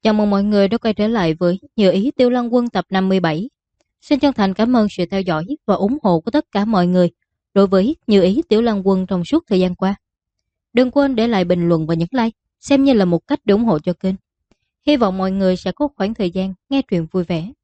Chào mừng mọi người đã quay trở lại với Như Ý Tiêu Lăng Quân tập 57. Xin chân thành cảm ơn sự theo dõi và ủng hộ của tất cả mọi người đối với Như Ý Tiểu Lăng Quân trong suốt thời gian qua. Đừng quên để lại bình luận và nhấn like, xem như là một cách để ủng hộ cho kênh. Hy vọng mọi người sẽ có khoảng thời gian nghe truyện vui vẻ.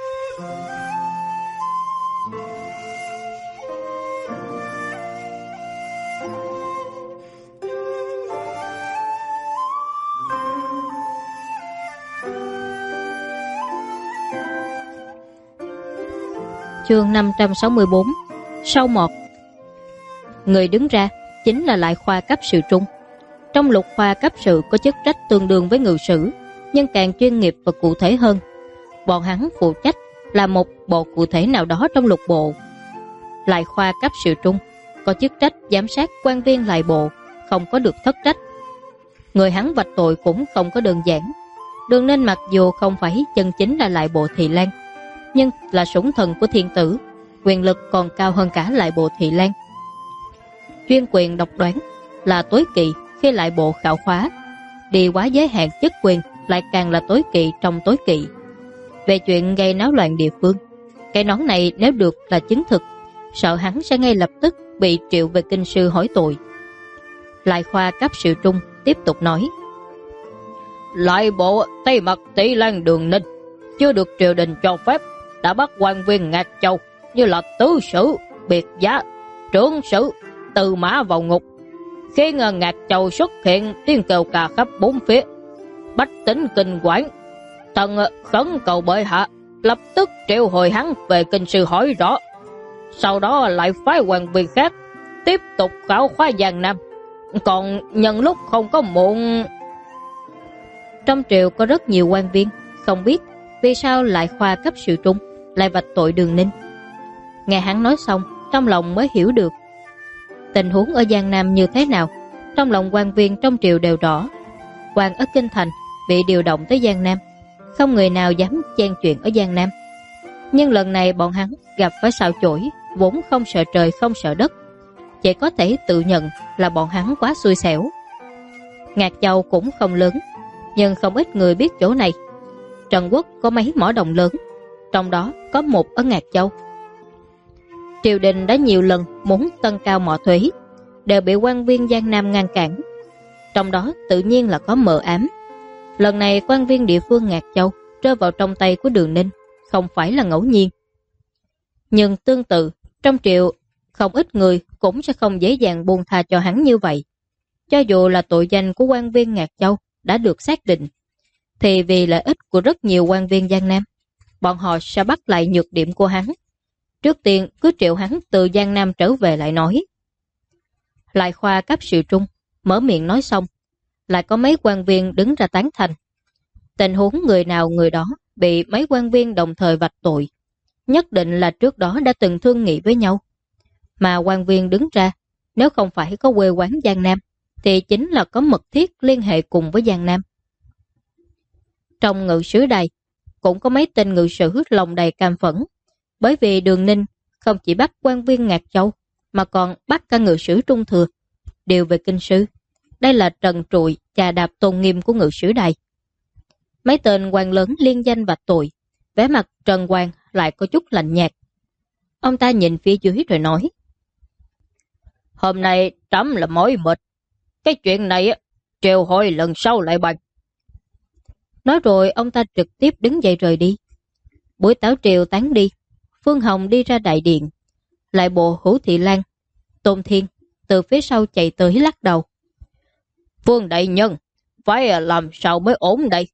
Chương 564. Sau một. Người đứng ra chính là lại khoa cấp sự trung. Trong lục khoa cấp sự có chức trách tương đương với ngự sử, nhưng càng chuyên nghiệp và cụ thể hơn. Bọn hắn phụ trách là một bộ cụ thể nào đó trong lục bộ. Lại khoa cấp sự trung có chức trách giám sát quan viên lại bộ, không có được thất trách. Người hắn vạch tội cũng không có đơn giản. Đường Ninh mặc dù không phải chân chính là lại bộ Thị Lan, nhưng là sủng thần của thiên tử, quyền lực còn cao hơn cả lại bộ Thị Lan. Chuyên quyền độc đoán là tối kỵ khi lại bộ khảo khóa, đi quá giới hạn chức quyền lại càng là tối kỵ trong tối kỵ. Về chuyện gây náo loạn địa phương, cái nón này nếu được là chứng thực, sợ hắn sẽ ngay lập tức bị triệu về kinh sư hỏi tội. Lại khoa cấp sự trung tiếp tục nói: lại bộ Tây Mật Tỷ Lan Đường Ninh chưa được triều đình cho phép đã bắt quan viên Ngạc Châu như là tứ sử, biệt giá, trưởng sử, Tư Mã vào ngục. Khi Ngạc Châu xuất hiện, tiếng kêu ca khắp bốn phía, bách tính kinh quản. Thần khẩn cầu bệ hạ lập tức triệu hồi hắn về kinh sư hỏi rõ, sau đó lại phái quan viên khác tiếp tục khảo khóa Giang Nam. Còn nhân lúc không có muộn. Trong triều có rất nhiều quan viên, không biết vì sao lại khoa cấp sự trung lại vạch tội Đường Ninh. Nghe hắn nói xong, trong lòng mới hiểu được tình huống ở Giang Nam như thế nào. Trong lòng quan viên trong triều đều rõ, quan ở Kinh Thành bị điều động tới Giang Nam, không người nào dám chen chuyện ở Giang Nam. Nhưng lần này bọn hắn gặp phải sao chổi, vốn không sợ trời không sợ đất, chỉ có thể tự nhận là bọn hắn quá xui xẻo. Ngạc Châu cũng không lớn, nhưng không ít người biết chỗ này. Trần Quốc có mấy mỏ đồng lớn, trong đó có một ở Ngạc Châu. Triều đình đã nhiều lần muốn tăng cao mỏ thuế, đều bị quan viên Giang Nam ngăn cản. Trong đó tự nhiên là có mờ ám. Lần này quan viên địa phương Ngạc Châu rơi vào trong tay của Đường Ninh không phải là ngẫu nhiên. Nhưng tương tự, trong triều không ít người cũng sẽ không dễ dàng buông tha cho hắn như vậy. Cho dù là tội danh của quan viên Ngạc Châu đã được xác định, thì vì lợi ích của rất nhiều quan viên Giang Nam, bọn họ sẽ bắt lại nhược điểm của hắn. Trước tiên cứ triệu hắn từ Giang Nam trở về lại nói. Lại khoa cấp sự trung mở miệng nói xong, lại có mấy quan viên đứng ra tán thành. Tình huống người nào người đó bị mấy quan viên đồng thời vạch tội, nhất định là trước đó đã từng thương nghị với nhau. Mà quan viên đứng ra, nếu không phải có quê quán Giang Nam, thì chính là có mật thiết liên hệ cùng với Giang Nam. Trong ngự sử đài cũng có mấy tên ngự sử lòng đầy cam phẫn, bởi vì Đường Ninh không chỉ bắt quan viên Ngạc Châu mà còn bắt cả ngự sử Trung Thừa điều về kinh sư. Đây là trần trụi chà đạp tôn nghiêm của ngự sử đài. Mấy tên quan lớn liên danh vạch tội, vẻ mặt Trần Quang lại có chút lạnh nhạt. Ông ta nhìn phía dưới rồi nói: hôm nay trẫm là mỏi mệt, cái chuyện này triều hội lần sau lại bàn. Nói rồi ông ta trực tiếp đứng dậy rời đi. Buổi tảo triều tán đi, Phương Hồng đi ra đại điện. Lại bộ Hữu Thị Lan, Tôn Thiên từ phía sau chạy tới lắc đầu. Phương đại nhân, phải làm sao mới ổn đây?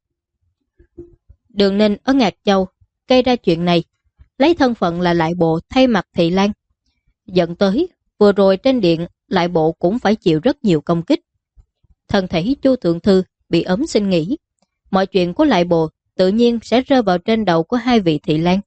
Đường Ninh ở Ngạc Châu gây ra chuyện này, lấy thân phận là lại bộ thay mặt Thị Lan, dẫn tới vừa rồi trên điện lại bộ cũng phải chịu rất nhiều công kích. Thân thể Chu Thượng Thư bị ốm xin nghỉ, mọi chuyện của lại bộ tự nhiên sẽ rơi vào trên đầu của hai vị Thị Lan.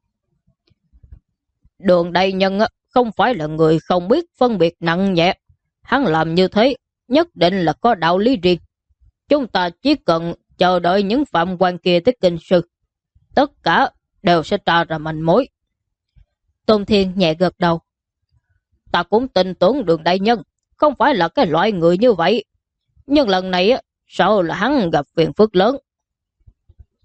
Đường đại nhân không phải là người không biết phân biệt nặng nhẹ, hắn làm như thế nhất định là có đạo lý riêng. Chúng ta chỉ cần chờ đợi những phạm quan kia tới kinh sư, tất cả đều sẽ tra ra manh mối. Tôn Thiên nhẹ gật đầu. Ta cũng tin tưởng Đường đại nhân không phải là cái loại người như vậy, nhưng lần này sợ là hắn gặp phiền phức lớn.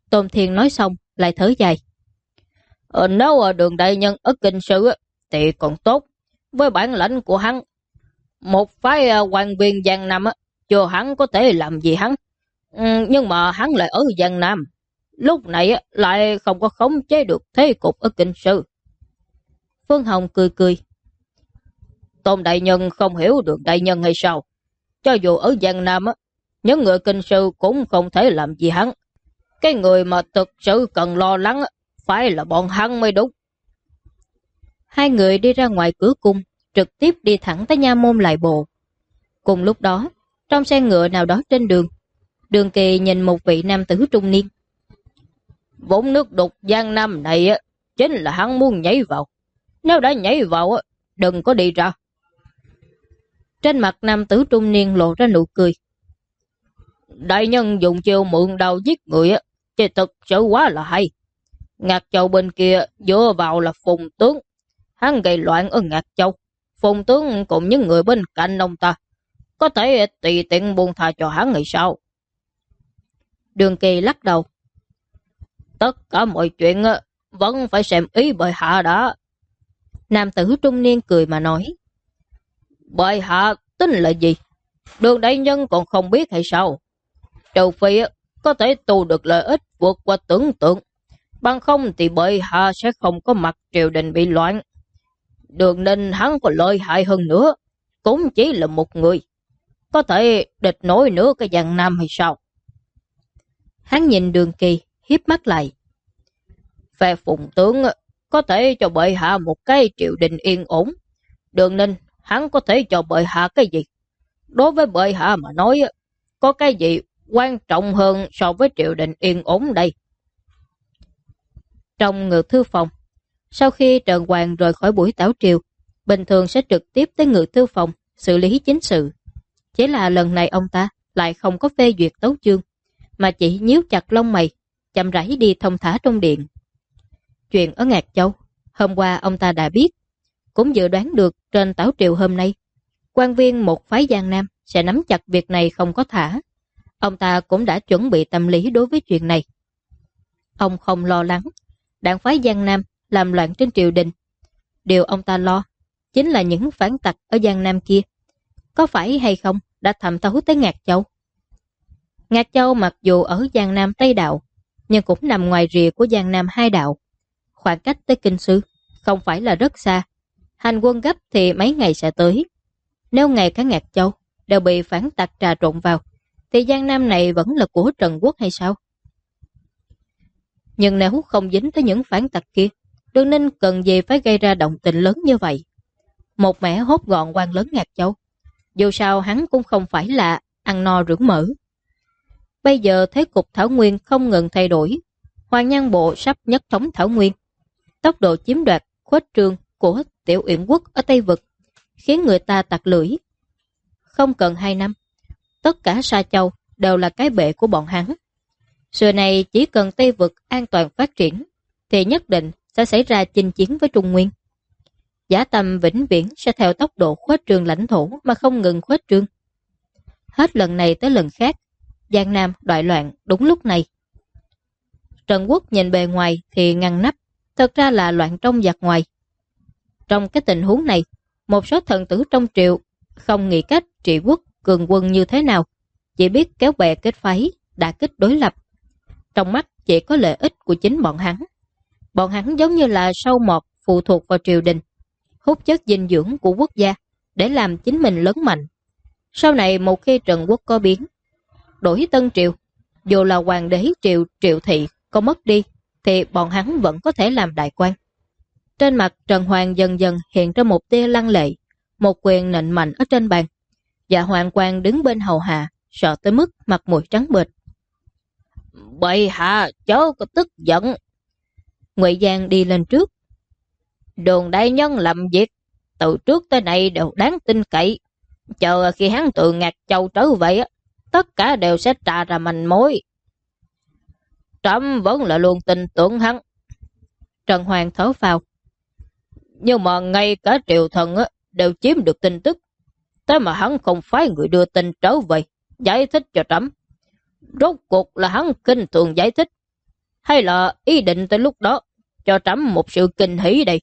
Tôn Thiên nói xong lại thở dài. Nếu Đường đại nhân ở kinh sư thì còn tốt. Với bản lãnh của hắn, một phái quan viên Giang Nam chưa hắn có thể làm gì hắn. Nhưng mà hắn lại ở Giang Nam, lúc này lại không có khống chế được thế cục ở kinh sư. Phương Hồng cười cười. Tôn đại nhân không hiểu Đường đại nhân hay sao? Cho dù ở Giang Nam những người kinh sư cũng không thể làm gì hắn. Cái người mà thực sự cần lo lắng phải là bọn hắn mới đúng. Hai người đi ra ngoài cửa cung, trực tiếp đi thẳng tới nha môn Lại Bộ. Cùng lúc đó, trong xe ngựa nào đó trên đường, Đường Kỳ nhìn một vị nam tử trung niên. Vũng nước đục Giang Nam này chính là hắn muốn nhảy vào. Nếu đã nhảy vào, đừng có đi ra. Trên mặt nam tử trung niên lộ ra nụ cười. Đại nhân dùng chiêu mượn đao giết người chứ thực sự quá là hay. Ngạc Châu bên kia dựa vào là Phùng tướng. Hắn gây loạn ở Ngạc Châu. Phùng tướng cùng những người bên cạnh ông ta có thể tùy tiện buông tha cho hắn hay sao? Đường Kỳ lắc đầu. Tất cả mọi chuyện vẫn phải xem ý bệ hạ đã. Nam tử trung niên cười mà nói. Bệ hạ tính là gì? Đường đại nhân còn không biết hay sao? Trừ phi có thể tu được lợi ích vượt qua tưởng tượng, bằng không thì bệ hạ sẽ không có mặt triều đình bị loạn. Đường Ninh hắn có lợi hại hơn nữa, cũng chỉ là một người, có thể địch nổi nữa cái Giang Nam hay sao? Hắn nhìn Đường Kỳ, hiếp mắt lại. Phe Phùng tướng có thể cho bệ hạ một cái triều đình yên ổn. Đường Ninh hắn có thể cho bệ hạ cái gì? Đối với bệ hạ mà nói, có cái gì quan trọng hơn so với triều đình yên ổn đây? Trong ngự thư phòng, sau khi Trần Hoàng rời khỏi buổi tảo triều, bình thường sẽ trực tiếp tới ngự thư phòng xử lý chính sự. Chỉ là lần này ông ta lại không có phê duyệt tấu chương, mà chỉ nhíu chặt lông mày, chậm rãi đi thông thả trong điện. Chuyện ở Ngạc Châu, hôm qua ông ta đã biết, cũng dự đoán được trên tảo triều hôm nay, quan viên một phái Giang Nam sẽ nắm chặt việc này không có thả. Ông ta cũng đã chuẩn bị tâm lý đối với chuyện này. Ông không lo lắng đảng phái Giang Nam làm loạn trên triều đình. Điều ông ta lo chính là những phản tặc ở Giang Nam kia có phải hay không đã thẩm thấu tới Ngạc Châu. Ngạc Châu mặc dù ở Giang Nam Tây Đạo, nhưng cũng nằm ngoài rìa của Giang Nam hai đạo. Khoảng cách tới Kinh Sư không phải là rất xa. Hành quân gấp thì mấy ngày sẽ tới. Nếu ngày cả Ngạc Châu đều bị phản tặc trà trộn vào, thì Giang Nam này vẫn là của Trần Quốc hay sao? Nhưng nếu không dính tới những phản tặc kia, Đường Ninh cần gì phải gây ra động tình lớn như vậy? Một mẻ hốt gọn quan lớn Ngạc Châu. Dù sao hắn cũng không phải là ăn no rưỡng mỡ. Bây giờ thế cục Thảo Nguyên không ngừng thay đổi. Hoàng Nhan Bộ sắp nhất thống Thảo Nguyên. Tốc độ chiếm đoạt, khuếch trương của Tiểu Uyển Quốc ở Tây Vực khiến người ta tặc lưỡi. Không cần 2 năm, tất cả Sa Châu đều là cái bệ của bọn hắn. Xưa này chỉ cần Tây Vực an toàn phát triển, thì nhất định sẽ xảy ra chinh chiến với Trung Nguyên. Giả Tâm vĩnh viễn sẽ theo tốc độ khuếch trương lãnh thổ mà không ngừng khuếch trương. Hết lần này tới lần khác, Giang Nam đại loạn đúng lúc này. Trần Quốc nhìn bề ngoài thì ngăn nắp, thật ra là loạn trong giặc ngoài. Trong cái tình huống này, một số thần tử trong triều không nghĩ cách trị quốc cường quân như thế nào, chỉ biết kéo bè kết phái, đả kích đối lập. Trong mắt chỉ có lợi ích của chính bọn hắn. Bọn hắn giống như là sâu mọt phụ thuộc vào triều đình, hút chất dinh dưỡng của quốc gia để làm chính mình lớn mạnh. Sau này một khi Trần Quốc có biến, đổi Tân Triều, dù là hoàng đế triều Triệu Thị có mất đi, thì bọn hắn vẫn có thể làm đại quan. Trên mặt Trần Hoàng dần dần hiện ra một tia lăng lệ, một quyền nện mạnh ở trên bàn. Dạ Hoàng Quang đứng bên hầu hạ, sợ tới mức mặt mũi trắng bệch. Bệ hạ chớ có tức giận. Ngụy Giang đi lên trước. Đường đại nhân làm việc từ trước tới nay đều đáng tin cậy. Chờ khi hắn từ Ngạc Châu trở về, tất cả đều sẽ trà ra manh mối. Trẫm vẫn là luôn tin tưởng hắn. Trần Hoàng thở phào. Nhưng mà ngay cả triều thần đều chiếm được tin tức, thế mà hắn không phải người đưa tin trở về giải thích cho trẫm. Rốt cuộc là hắn kinh thường giải thích, hay là ý định tới lúc đó cho trẫm một sự kinh hỉ đây?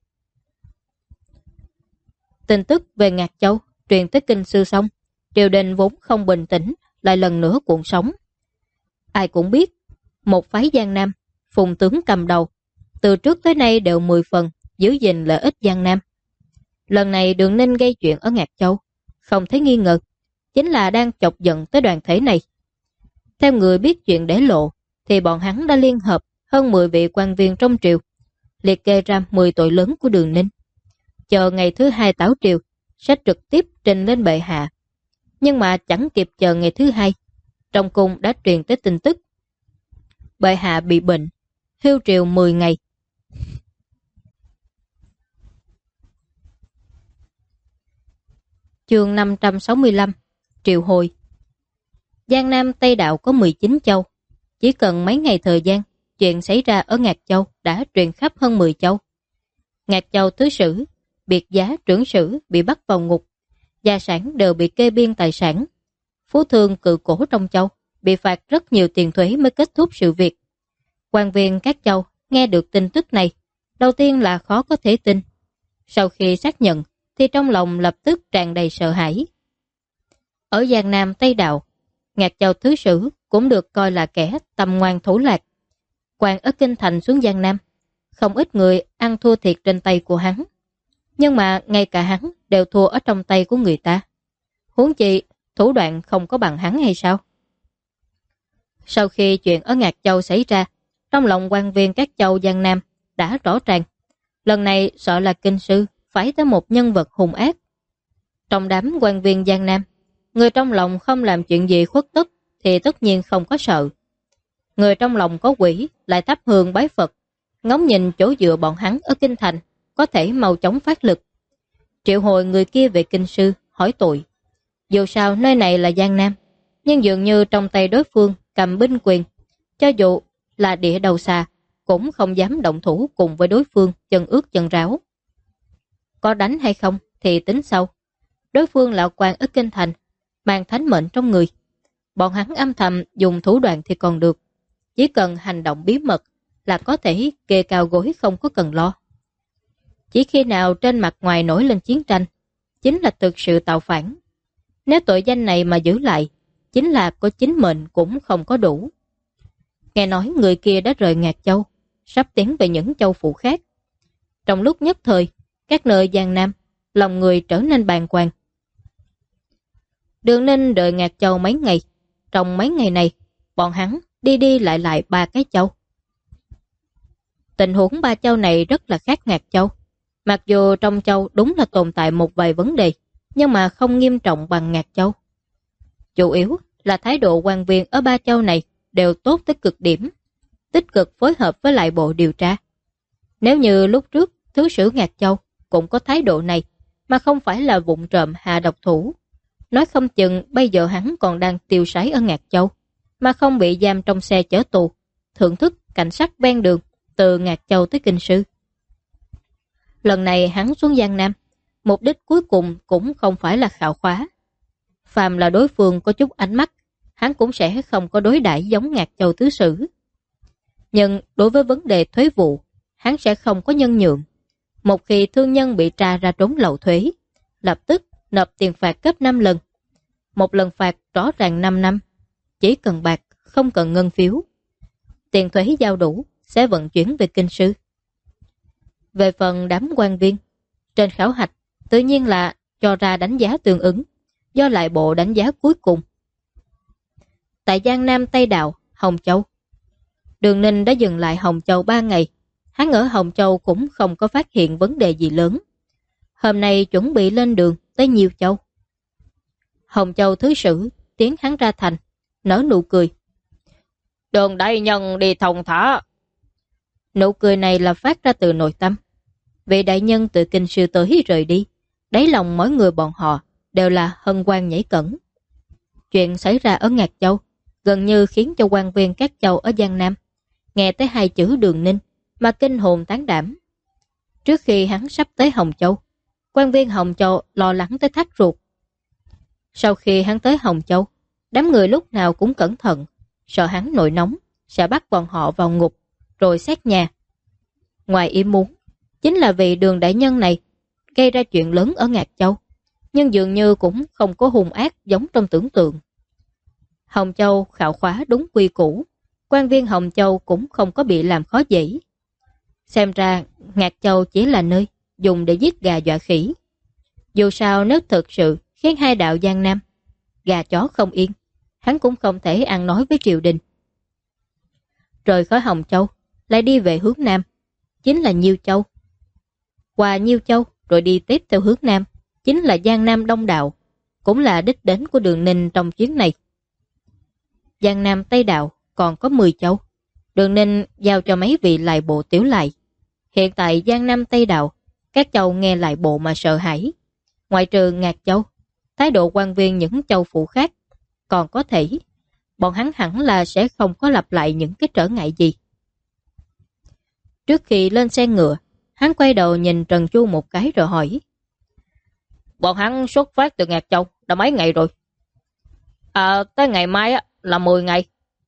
Tin tức về Ngạc Châu truyền tới Kinh Sư xong, triều đình vốn không bình tĩnh lại lần nữa cuộn sóng. Ai cũng biết, một phái Giang Nam, Phùng tướng cầm đầu, từ trước tới nay đều 10 phần giữ gìn lợi ích Giang Nam. Lần này Đường Ninh gây chuyện ở Ngạc Châu, không thấy nghi ngờ, chính là đang chọc giận tới đoàn thể này. Theo người biết chuyện để lộ, thì bọn hắn đã liên hợp hơn 10 vị quan viên trong triều, liệt kê ra 10 tội lớn của Đường Ninh. Chờ ngày thứ 2 tảo triều, sẽ trực tiếp trình lên bệ hạ. Nhưng mà chẳng kịp chờ ngày thứ 2, trong cung đã truyền tới tin tức. Bệ hạ bị bệnh, hưu triều 10 ngày. Chương 565, Triệu hồi. Giang Nam Tây Đạo có 19 châu. Chỉ cần mấy ngày thời gian, chuyện xảy ra ở Ngạc Châu đã truyền khắp hơn 10 châu. Ngạc Châu thứ sử, biệt giá trưởng sử bị bắt vào ngục, gia sản đều bị kê biên tài sản. Phú thương cự cổ trong châu bị phạt rất nhiều tiền thuế mới kết thúc sự việc. Quan viên các châu nghe được tin tức này, đầu tiên là khó có thể tin. Sau khi xác nhận, thì trong lòng lập tức tràn đầy sợ hãi. Ở Giang Nam Tây Đạo, Ngạc Châu thứ sử cũng được coi là kẻ tầm ngoan thủ lạc. Quan ở Kinh Thành xuống Giang Nam, không ít người ăn thua thiệt trên tay của hắn. Nhưng mà ngay cả hắn đều thua ở trong tay của người ta. Huống chi, thủ đoạn không có bằng hắn hay sao? Sau khi chuyện ở Ngạc Châu xảy ra, trong lòng quan viên các châu Giang Nam đã rõ ràng. Lần này sợ là kinh sư phải tới một nhân vật hung ác. Trong đám quan viên Giang Nam, người trong lòng không làm chuyện gì khuất tất thì tất nhiên không có sợ. Người trong lòng có quỷ lại thắp hương bái Phật, ngóng nhìn chỗ dựa bọn hắn ở Kinh Thành có thể mau chóng phát lực. Triệu hồi người kia về kinh sư hỏi tội. Dù sao nơi này là Giang Nam, nhưng dường như trong tay đối phương cầm binh quyền, cho dù là địa đầu xa cũng không dám động thủ cùng với đối phương chân ướt chân ráo. Có đánh hay không thì tính sau. Đối phương là quan ở Kinh Thành, mang thánh mệnh trong người. Bọn hắn âm thầm dùng thủ đoạn thì còn được, chỉ cần hành động bí mật là có thể kê cao gối không có cần lo. Chỉ khi nào trên mặt ngoài nổi lên chiến tranh, chính là thực sự tạo phản. Nếu tội danh này mà giữ lại, chính là có chính mệnh cũng không có đủ. Nghe nói người kia đã rời Ngạc Châu, sắp tiến về những châu phụ khác. Trong lúc nhất thời, các nơi Giang Nam, lòng người trở nên bàng hoàng. Đường Ninh đợi Ngạc Châu mấy ngày. Trong mấy ngày này, bọn hắn đi đi lại lại 3 cái châu. Tình huống 3 châu này rất là khác Ngạc Châu. Mặc dù trong châu đúng là tồn tại một vài vấn đề, nhưng mà không nghiêm trọng bằng Ngạc Châu. Chủ yếu là thái độ quan viên ở 3 châu này đều tốt tới cực điểm, tích cực phối hợp với lại bộ điều tra. Nếu như lúc trước thứ sử Ngạc Châu cũng có thái độ này, mà không phải là vụng trộm hạ độc thủ, nói không chừng bây giờ hắn còn đang tiêu sái ở Ngạc Châu, mà không bị giam trong xe chở tù, thưởng thức cảnh sát ven đường từ Ngạc Châu tới Kinh Sư. Lần này hắn xuống Giang Nam, mục đích cuối cùng cũng không phải là khảo khóa. Phàm là đối phương có chút ánh mắt, hắn cũng sẽ không có đối đãi giống Ngạc Châu tứ sử. Nhưng đối với vấn đề thuế vụ, hắn sẽ không có nhân nhượng. Một khi thương nhân bị tra ra trốn lậu thuế, lập tức nộp tiền phạt gấp 5 lần. Một lần phạt rõ ràng 5 năm, chỉ cần bạc, không cần ngân phiếu. Tiền thuế giao đủ sẽ vận chuyển về Kinh Sư. Về phần đám quan viên, trên khảo hạch tự nhiên là cho ra đánh giá tương ứng, do lại bộ đánh giá cuối cùng. Tại Giang Nam Tây Đạo, Hồng Châu, Đường Ninh đã dừng lại Hồng Châu 3 ngày. Hắn ở Hồng Châu cũng không có phát hiện vấn đề gì lớn. Hôm nay chuẩn bị lên đường tới Nhiêu Châu. Hồng Châu thứ sử tiến hắn ra thành, nở nụ cười. Đường đại nhân đi thong thả. Nụ cười này là phát ra từ nội tâm. Vị đại nhân từ Kinh Sư tới rời đi, đáy lòng mỗi người bọn họ đều là hân hoan nhảy cẫng. Chuyện xảy ra ở Ngạc Châu gần như khiến cho quan viên các châu ở Giang Nam nghe tới 2 chữ Đường Ninh mà kinh hồn tán đảm. Trước khi hắn sắp tới Hồng Châu, quan viên Hồng Châu lo lắng tới thắt ruột. Sau khi hắn tới Hồng Châu, đám người lúc nào cũng cẩn thận, sợ hắn nổi nóng sẽ bắt bọn họ vào ngục, rồi xét nhà. Ngoài ý muốn, chính là vì Đường đại nhân này gây ra chuyện lớn ở Ngạc Châu, nhưng dường như cũng không có hung ác giống trong tưởng tượng. Hồng Châu khảo khóa đúng quy củ, quan viên Hồng Châu cũng không có bị làm khó dễ. Xem ra Ngạc Châu chỉ là nơi dùng để giết gà dọa khỉ. Dù sao nếu thực sự khiến hai đạo Giang Nam gà chó không yên, hắn cũng không thể ăn nói với triều đình. Rời khỏi Hồng Châu, lại đi về hướng Nam, chính là Nhiêu Châu. Qua Nhiêu Châu rồi đi tiếp theo hướng Nam, chính là Giang Nam Đông Đạo, cũng là đích đến của Đường Ninh trong chuyến này. Giang Nam Tây Đạo còn có 10 châu, Đường Ninh giao cho mấy vị lại bộ tiểu lại. Hiện tại Giang Nam Tây Đạo, các châu nghe lại bộ mà sợ hãi. Ngoại trừ Ngạc Châu, thái độ quan viên những châu phủ khác còn có thể, bọn hắn hẳn là sẽ không có lặp lại những cái trở ngại gì. Trước khi lên xe ngựa, hắn quay đầu nhìn Trần Chu một cái rồi hỏi: Bọn hắn xuất phát từ Ngạc Châu đã mấy ngày rồi? Tới ngày mai là 10 ngày.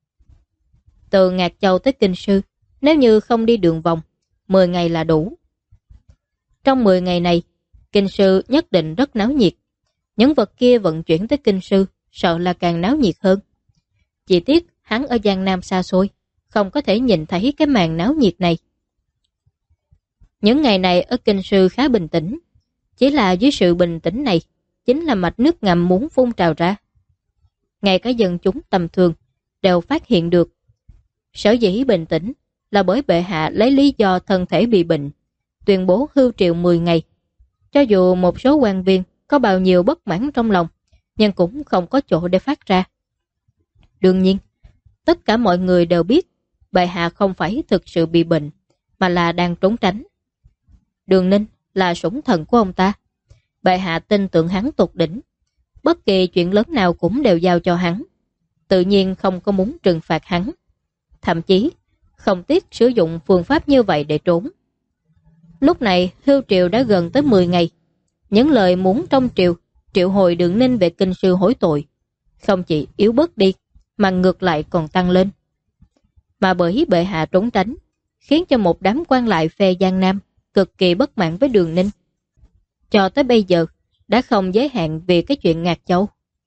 Từ Ngạc Châu tới Kinh Sư, nếu như không đi đường vòng, 10 ngày là đủ. Trong 10 ngày này, Kinh Sư nhất định rất náo nhiệt. Những vật kia vận chuyển tới Kinh Sư sợ là càng náo nhiệt hơn. Chỉ tiếc hắn ở Giang Nam xa xôi, không có thể nhìn thấy cái màn náo nhiệt này. Những ngày này ở Kinh Sư khá bình tĩnh. Chỉ là dưới sự bình tĩnh này, chính là mạch nước ngầm muốn phun trào ra. Ngay cả dân chúng tầm thường đều phát hiện được. Sở dĩ bình tĩnh là bởi bệ hạ lấy lý do thân thể bị bệnh, tuyên bố hưu triệu 10 ngày. Cho dù một số quan viên có bao nhiêu bất mãn trong lòng, nhưng cũng không có chỗ để phát ra. Đương nhiên, tất cả mọi người đều biết bệ hạ không phải thực sự bị bệnh, mà là đang trốn tránh. Đường Ninh là sủng thần của ông ta. Bệ hạ tin tưởng hắn tột đỉnh. Bất kỳ chuyện lớn nào cũng đều giao cho hắn. Tự nhiên không có muốn trừng phạt hắn. Thậm chí không tiếc sử dụng phương pháp như vậy để trốn. Lúc này hưu triều đã gần tới 10 ngày. Những lời muốn trong triều triệu hồi Đường Ninh về Kinh Sư hối tội không chỉ yếu bớt đi, mà ngược lại còn tăng lên. Mà bởi bệ hạ trốn tránh, khiến cho một đám quan lại phe Giang Nam cực kỳ bất mãn với Đường Ninh. Cho tới bây giờ đã không giới hạn vì cái chuyện Ngạc Châu.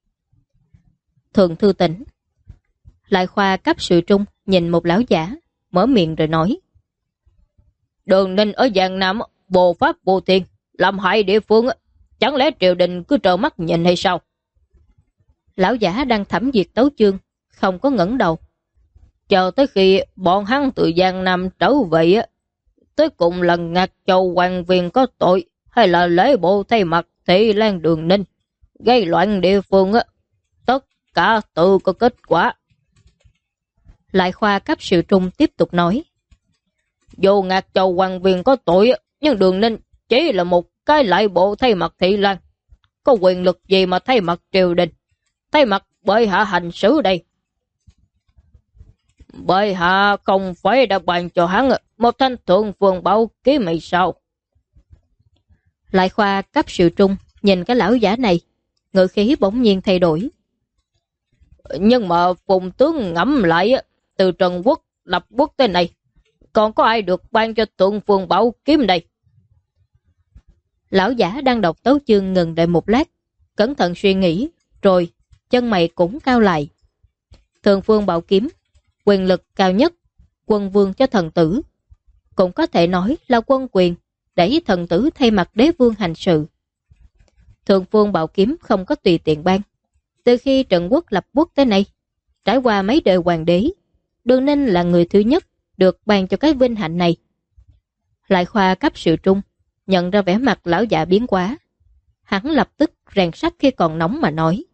Thượng thư tỉnh, lại khoa cấp sự trung nhìn một lão giả, mở miệng rồi nói: Đường Ninh ở Giang Nam bồ pháp vô thiên, làm hại địa phương, chẳng lẽ triều đình cứ trợn mắt nhìn hay sao? Lão giả đang thẩm duyệt tấu chương, không có ngẩng đầu. Chờ tới khi bọn hắn từ Giang Nam trở về, tới cùng là Ngạc Châu quan viên có tội, hay là lễ bộ thay mặt Thị Lan Đường Ninh gây loạn địa phương, tất cả tự có kết quả. Lại khoa cấp sự trung tiếp tục nói: Dù Ngạc Châu quan viên có tội, nhưng Đường Ninh chỉ là một cái lại bộ thay mặt Thị Lan, có quyền lực gì mà thay mặt triều đình, thay mặt bệ hạ hành xử đây? Bệ hạ không phải đã ban cho hắn một thanh thượng phương bảo kiếm hay sao? Lại khoa cấp sự trung nhìn cái lão giả này, ngữ khí bỗng nhiên thay đổi. Nhưng mà Phùng tướng ngẫm lại, từ Trần Quốc lập quốc tới này, còn có ai được ban cho thượng phương bảo kiếm đây? Lão giả đang đọc tấu chương ngừng đợi một lát, cẩn thận suy nghĩ, rồi chân mày cũng cao lại. Thượng phương bảo kiếm, quyền lực cao nhất, quân vương cho thần tử. Cũng có thể nói là quân quyền, để thần tử thay mặt đế vương hành sự. Thượng phương bảo kiếm không có tùy tiện ban. Từ khi Trần Quốc lập quốc tới nay, trải qua mấy đời hoàng đế, Đường Ninh là người thứ nhất được ban cho cái vinh hạnh này. Lại khoa cấp sự trung nhận ra vẻ mặt lão già biến quá. Hắn lập tức rèn sắt khi còn nóng mà nói: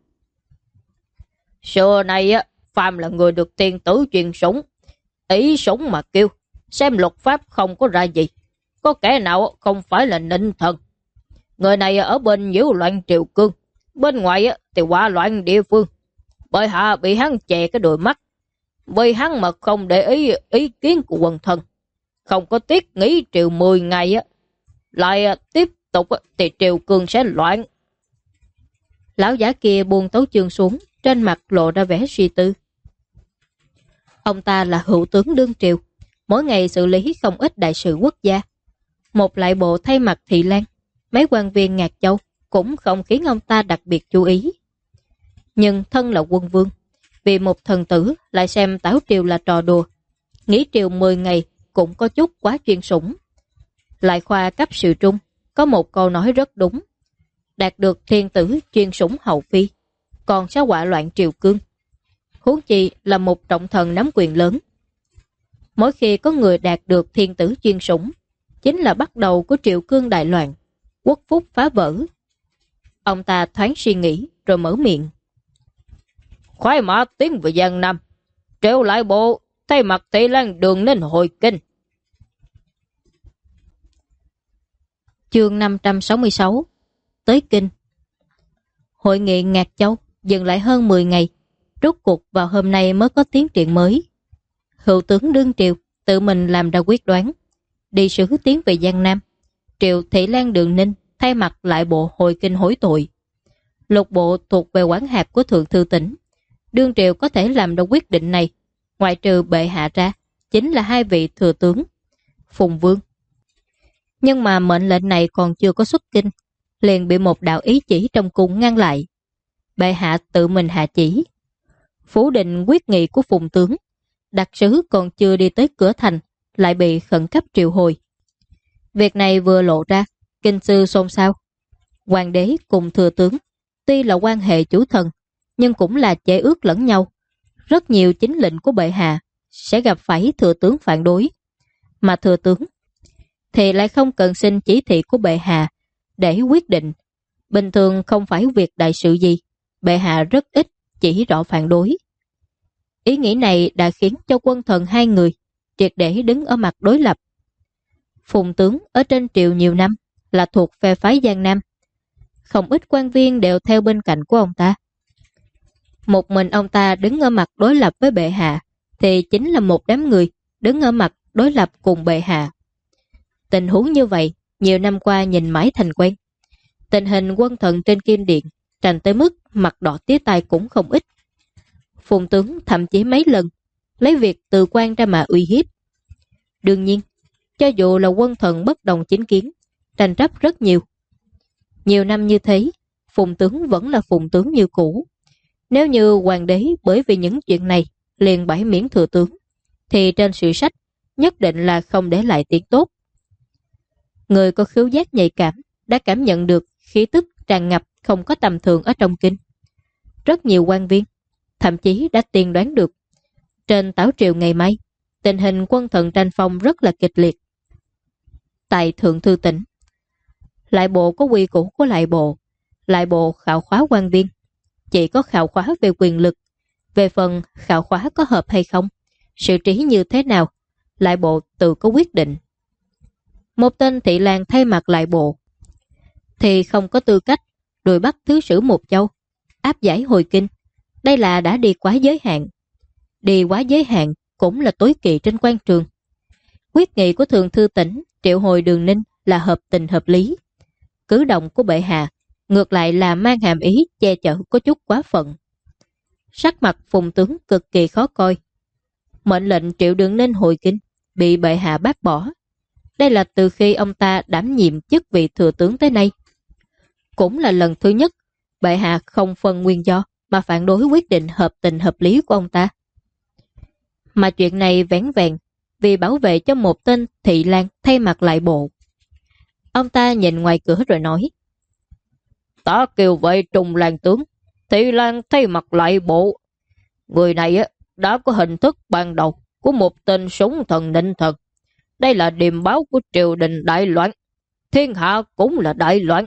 Xưa nay phàm là người được thiên tử truyền sủng, ý sủng mà kêu, xem luật pháp không có ra gì, có kẻ nào không phải là nịnh thần. Người này ở bên nhiễu loạn triều cương, bên ngoài thì quả loạn địa phương. Bệ hạ bị hắn chè cái đôi mắt, vì hắn mà không để ý kiến của quần thần, không có tiếc nghĩ triều 10 ngày lại tiếp tục thì triều cương sẽ loạn. Lão giả kia buông tấu chương xuống, trên mặt lộ ra vẻ suy tư. Ông ta là hữu tướng đương triều, mỗi ngày xử lý không ít đại sự quốc gia. Một lại bộ thay mặt Thị Lan, mấy quan viên Ngạc Châu cũng không khiến ông ta đặc biệt chú ý. Nhưng thân là quân vương, vì một thần tử lại xem táo triều là trò đùa, nghỉ triều 10 ngày cũng có chút quá chuyên sủng. Lại khoa cấp sự trung, có một câu nói rất đúng: đạt được thiên tử chuyên sủng hậu phi, còn sẽ họa loạn triều cương. Huống chi là một trọng thần nắm quyền lớn. Mỗi khi có người đạt được thiên tử chuyên sủng, chính là bắt đầu của triều cương đại loạn, quốc phúc phá vỡ. Ông ta thoáng suy nghĩ rồi mở miệng: khoái mã tiến về Giang Nam, Triệu lại bộ thay mặt Thị Lan đường nên hồi kinh. Chương 566 tới kinh. Hội nghị Ngạc Châu dừng lại hơn 10 ngày, rốt cuộc vào hôm nay mới có tiến triển mới. Hữu tướng đương triều tự mình làm ra quyết đoán, đi sứ tiến về Giang Nam, Triệu Thị Lan Đường Ninh thay mặt lại bộ hồi kinh hối tội. Lục bộ thuộc về quản hạt của Thượng Thư tỉnh, đương triều có thể làm ra quyết định này, ngoại trừ bệ hạ ra, chính là hai vị thừa tướng, Phùng Vương. Nhưng mà mệnh lệnh này còn chưa có xuất kinh, liền bị một đạo ý chỉ trong cung ngăn lại. Bệ hạ tự mình hạ chỉ, phủ định quyết nghị của Phùng tướng, đặc sứ còn chưa đi tới cửa thành, lại bị khẩn cấp triệu hồi. Việc này vừa lộ ra, kinh sư xôn xao. Hoàng đế cùng thừa tướng, tuy là quan hệ chủ thần, nhưng cũng là chế ước lẫn nhau. Rất nhiều chính lệnh của bệ hạ sẽ gặp phải thừa tướng phản đối. Mà thừa tướng thì lại không cần xin chỉ thị của bệ hạ để quyết định. Bình thường không phải việc đại sự gì, bệ hạ rất ít chỉ rõ phản đối. Ý nghĩ này đã khiến cho quân thần hai người triệt để đứng ở mặt đối lập. Phùng tướng ở trên triều nhiều năm là thuộc phe phái Giang Nam, không ít quan viên đều theo bên cạnh của ông ta. Một mình ông ta đứng ở mặt đối lập với bệ hạ thì chính là một đám người đứng ở mặt đối lập cùng bệ hạ. Tình huống như vậy nhiều năm qua nhìn mãi thành quen. Tình hình quân thần trên Kim Điện tranh tới mức mặt đỏ tía tai cũng không ít. Phùng tướng thậm chí mấy lần lấy việc từ quan ra mà uy hiếp. Đương nhiên, cho dù là quân thần bất đồng chính kiến, tranh chấp rất nhiều. Nhiều năm như thế, Phùng tướng vẫn là Phùng tướng như cũ. Nếu như hoàng đế bởi vì những chuyện này liền bãi miễn thừa tướng, thì trên sử sách nhất định là không để lại tiếng tốt. Người có khứu giác nhạy cảm đã cảm nhận được khí tức tràn ngập không có tầm thường ở trong kinh. Rất nhiều quan viên thậm chí đã tiên đoán được trên tảo triều ngày mai tình hình quân thần tranh phong rất là kịch liệt. Tại Thượng Thư tỉnh, lại bộ có quy củ của lại bộ khảo khóa quan viên, chỉ có khảo khóa về quyền lực. Về phần khảo khóa có hợp hay không, xử trí như thế nào, lại bộ tự có quyết định. Một tên Thị Lan thay mặt lại bộ thì không có tư cách đuổi bắt thứ sử một châu, áp giải hồi kinh. Đây là đã đi quá giới hạn. Đi quá giới hạn cũng là tối kỵ trên quan trường. Quyết nghị của Thượng Thư tỉnh triệu hồi Đường Ninh là hợp tình hợp lý. Cử động của bệ hạ ngược lại là mang hàm ý che chở có chút quá phận. Sắc mặt Phùng tướng cực kỳ khó coi. Mệnh lệnh triệu Đường Ninh hồi kinh bị bệ hạ bác bỏ. Đây là từ khi ông ta đảm nhiệm chức vị thừa tướng tới nay. Cũng là lần thứ nhất bệ hạ không phân nguyên do mà phản đối quyết định hợp tình hợp lý của ông ta. Mà chuyện này vẻn vẹn vì bảo vệ cho một tên Thị Lan thay mặt lại bộ. Ông ta nhìn ngoài cửa rồi nói: "Ta kêu vậy Trung Lan tướng, Thị Lan thay mặt lại bộ. Người này đã có hình thức ban đầu của một tên súng thần ninh thần. Đây là điềm báo của triều đình đại loạn. Thiên hạ cũng là đại loạn."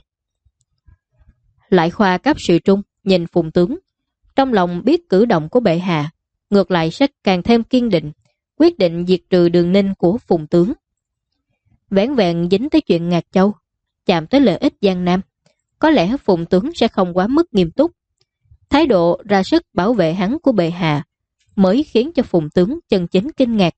Lại khoa cấp sự trung nhìn Phùng tướng, trong lòng biết cử động của bệ hạ, ngược lại sẽ càng thêm kiên định, quyết định diệt trừ Đường Ninh của Phùng tướng. Vẻn vẹn dính tới chuyện Ngạc Châu, chạm tới lợi ích Giang Nam, có lẽ Phùng tướng sẽ không quá mức nghiêm túc. Thái độ ra sức bảo vệ hắn của bệ hạ mới khiến cho Phùng tướng chân chính kinh ngạc.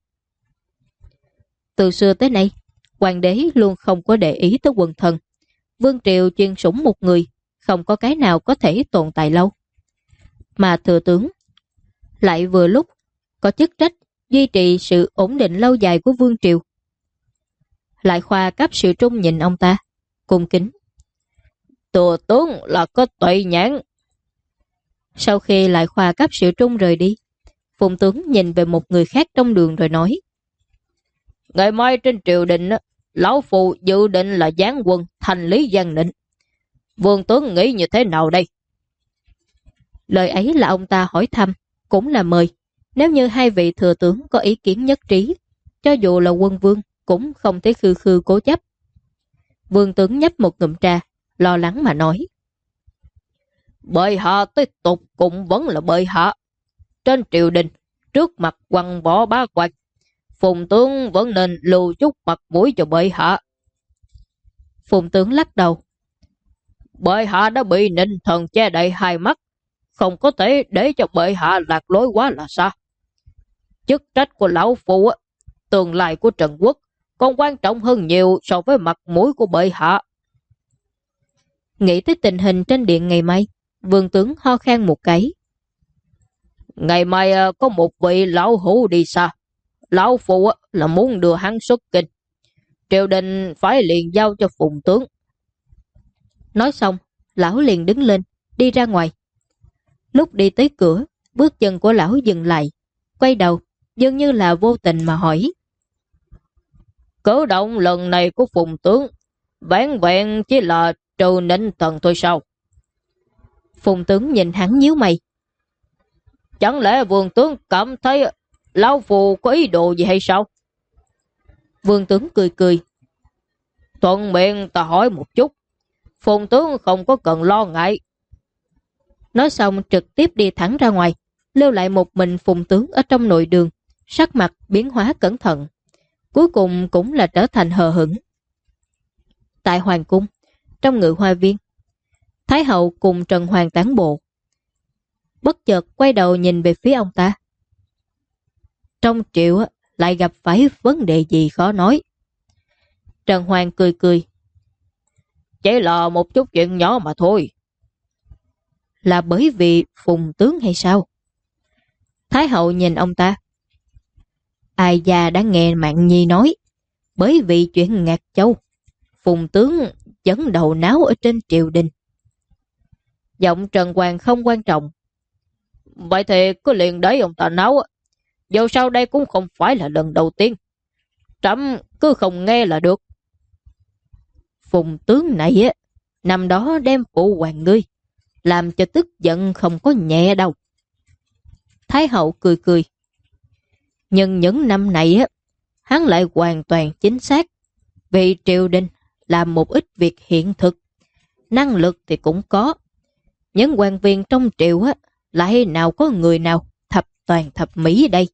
Từ xưa tới nay, hoàng đế luôn không có để ý tới quần thần. Vương triều chuyên sủng một người, không có cái nào có thể tồn tại lâu. Mà thừa tướng lại vừa lúc có chức trách duy trì sự ổn định lâu dài của vương triều. Lại Khoa cấp sự trung nhìn ông ta, cung kính. Thừa tướng là có tuệ nhãn. Sau khi Lại Khoa cấp sự trung rời đi, Phùng tướng nhìn về một người khác trong đường rồi nói. Ngày mai trên triều đình, lão phu dự định là giáng quân thành Lý Giang Định. Vương tướng nghĩ như thế nào đây? Lời ấy là ông ta hỏi thăm, cũng là mời. Nếu như hai vị thừa tướng có ý kiến nhất trí, cho dù là quân vương cũng không thể khư khư cố chấp. Vương tướng nhấp một ngụm trà, lo lắng mà nói. Bệ hạ tiếp tục cũng vẫn là bệ hạ. Trên triều đình, trước mặt quăng bỏ bá quan, Phùng tướng vẫn nên lưu chút mặt mũi cho bệ hạ. Phùng tướng lắc đầu. Bệ hạ đã bị Ninh Thần che đậy hai mắt, không có thể để cho bệ hạ lạc lối quá là sao? Chức trách của lão phu, tương lai của Trần Quốc còn quan trọng hơn nhiều so với mặt mũi của bệ hạ. Nghĩ tới tình hình trên điện ngày mai, Vương tướng ho khan một cái. Ngày mai có một vị lão hữu đi xa. Lão phu là muốn đưa hắn xuất kinh. Triều đình phải liền giao cho Phùng tướng. Nói xong, lão liền đứng lên, đi ra ngoài. Lúc đi tới cửa, bước chân của lão dừng lại, quay đầu, dường như là vô tình mà hỏi. Cử động lần này của Phùng tướng, vẹn vẹn chỉ là trừ Ninh Thần thôi sao? Phùng tướng nhìn hắn nhíu mày. Chẳng lẽ vương tướng cảm thấy lão phu có ý đồ gì hay sao? Vương tướng cười cười. Thuận miệng ta hỏi một chút, Phùng tướng không có cần lo ngại. Nói xong trực tiếp đi thẳng ra ngoài, lưu lại một mình Phùng tướng ở trong nội đường, sắc mặt biến hóa cẩn thận. Cuối cùng cũng là trở thành hờ hững. Tại Hoàng cung, trong Ngự Hoa Viên, Thái hậu cùng Trần Hoàng tán bộ. Bất chợt quay đầu nhìn về phía ông ta. Trong triệu lại gặp phải vấn đề gì khó nói. Trần Hoàng cười cười. Chỉ là một chút chuyện nhỏ mà thôi. Là bởi vì Phùng tướng hay sao? Thái hậu nhìn ông ta. Ai già đã nghe Mạn Nhi nói, bởi vì chuyện Ngạc Châu, Phùng tướng chấn đầu náo ở trên triều đình. Giọng Trần Hoàng không quan trọng. Vậy thì cứ liền đấy ông ta náo. Dù sao đây cũng không phải là lần đầu tiên. Trẫm cứ không nghe là được. Phùng tướng này năm đó đem phụ hoàng ngươi, làm cho tức giận không có nhẹ đâu. Thái hậu cười cười. Nhưng những năm này hắn lại hoàn toàn chính xác. Vì triều đình làm một ít việc hiện thực, năng lực thì cũng có. Những quan viên trong triều lại nào có người nào thập toàn thập mỹ đây.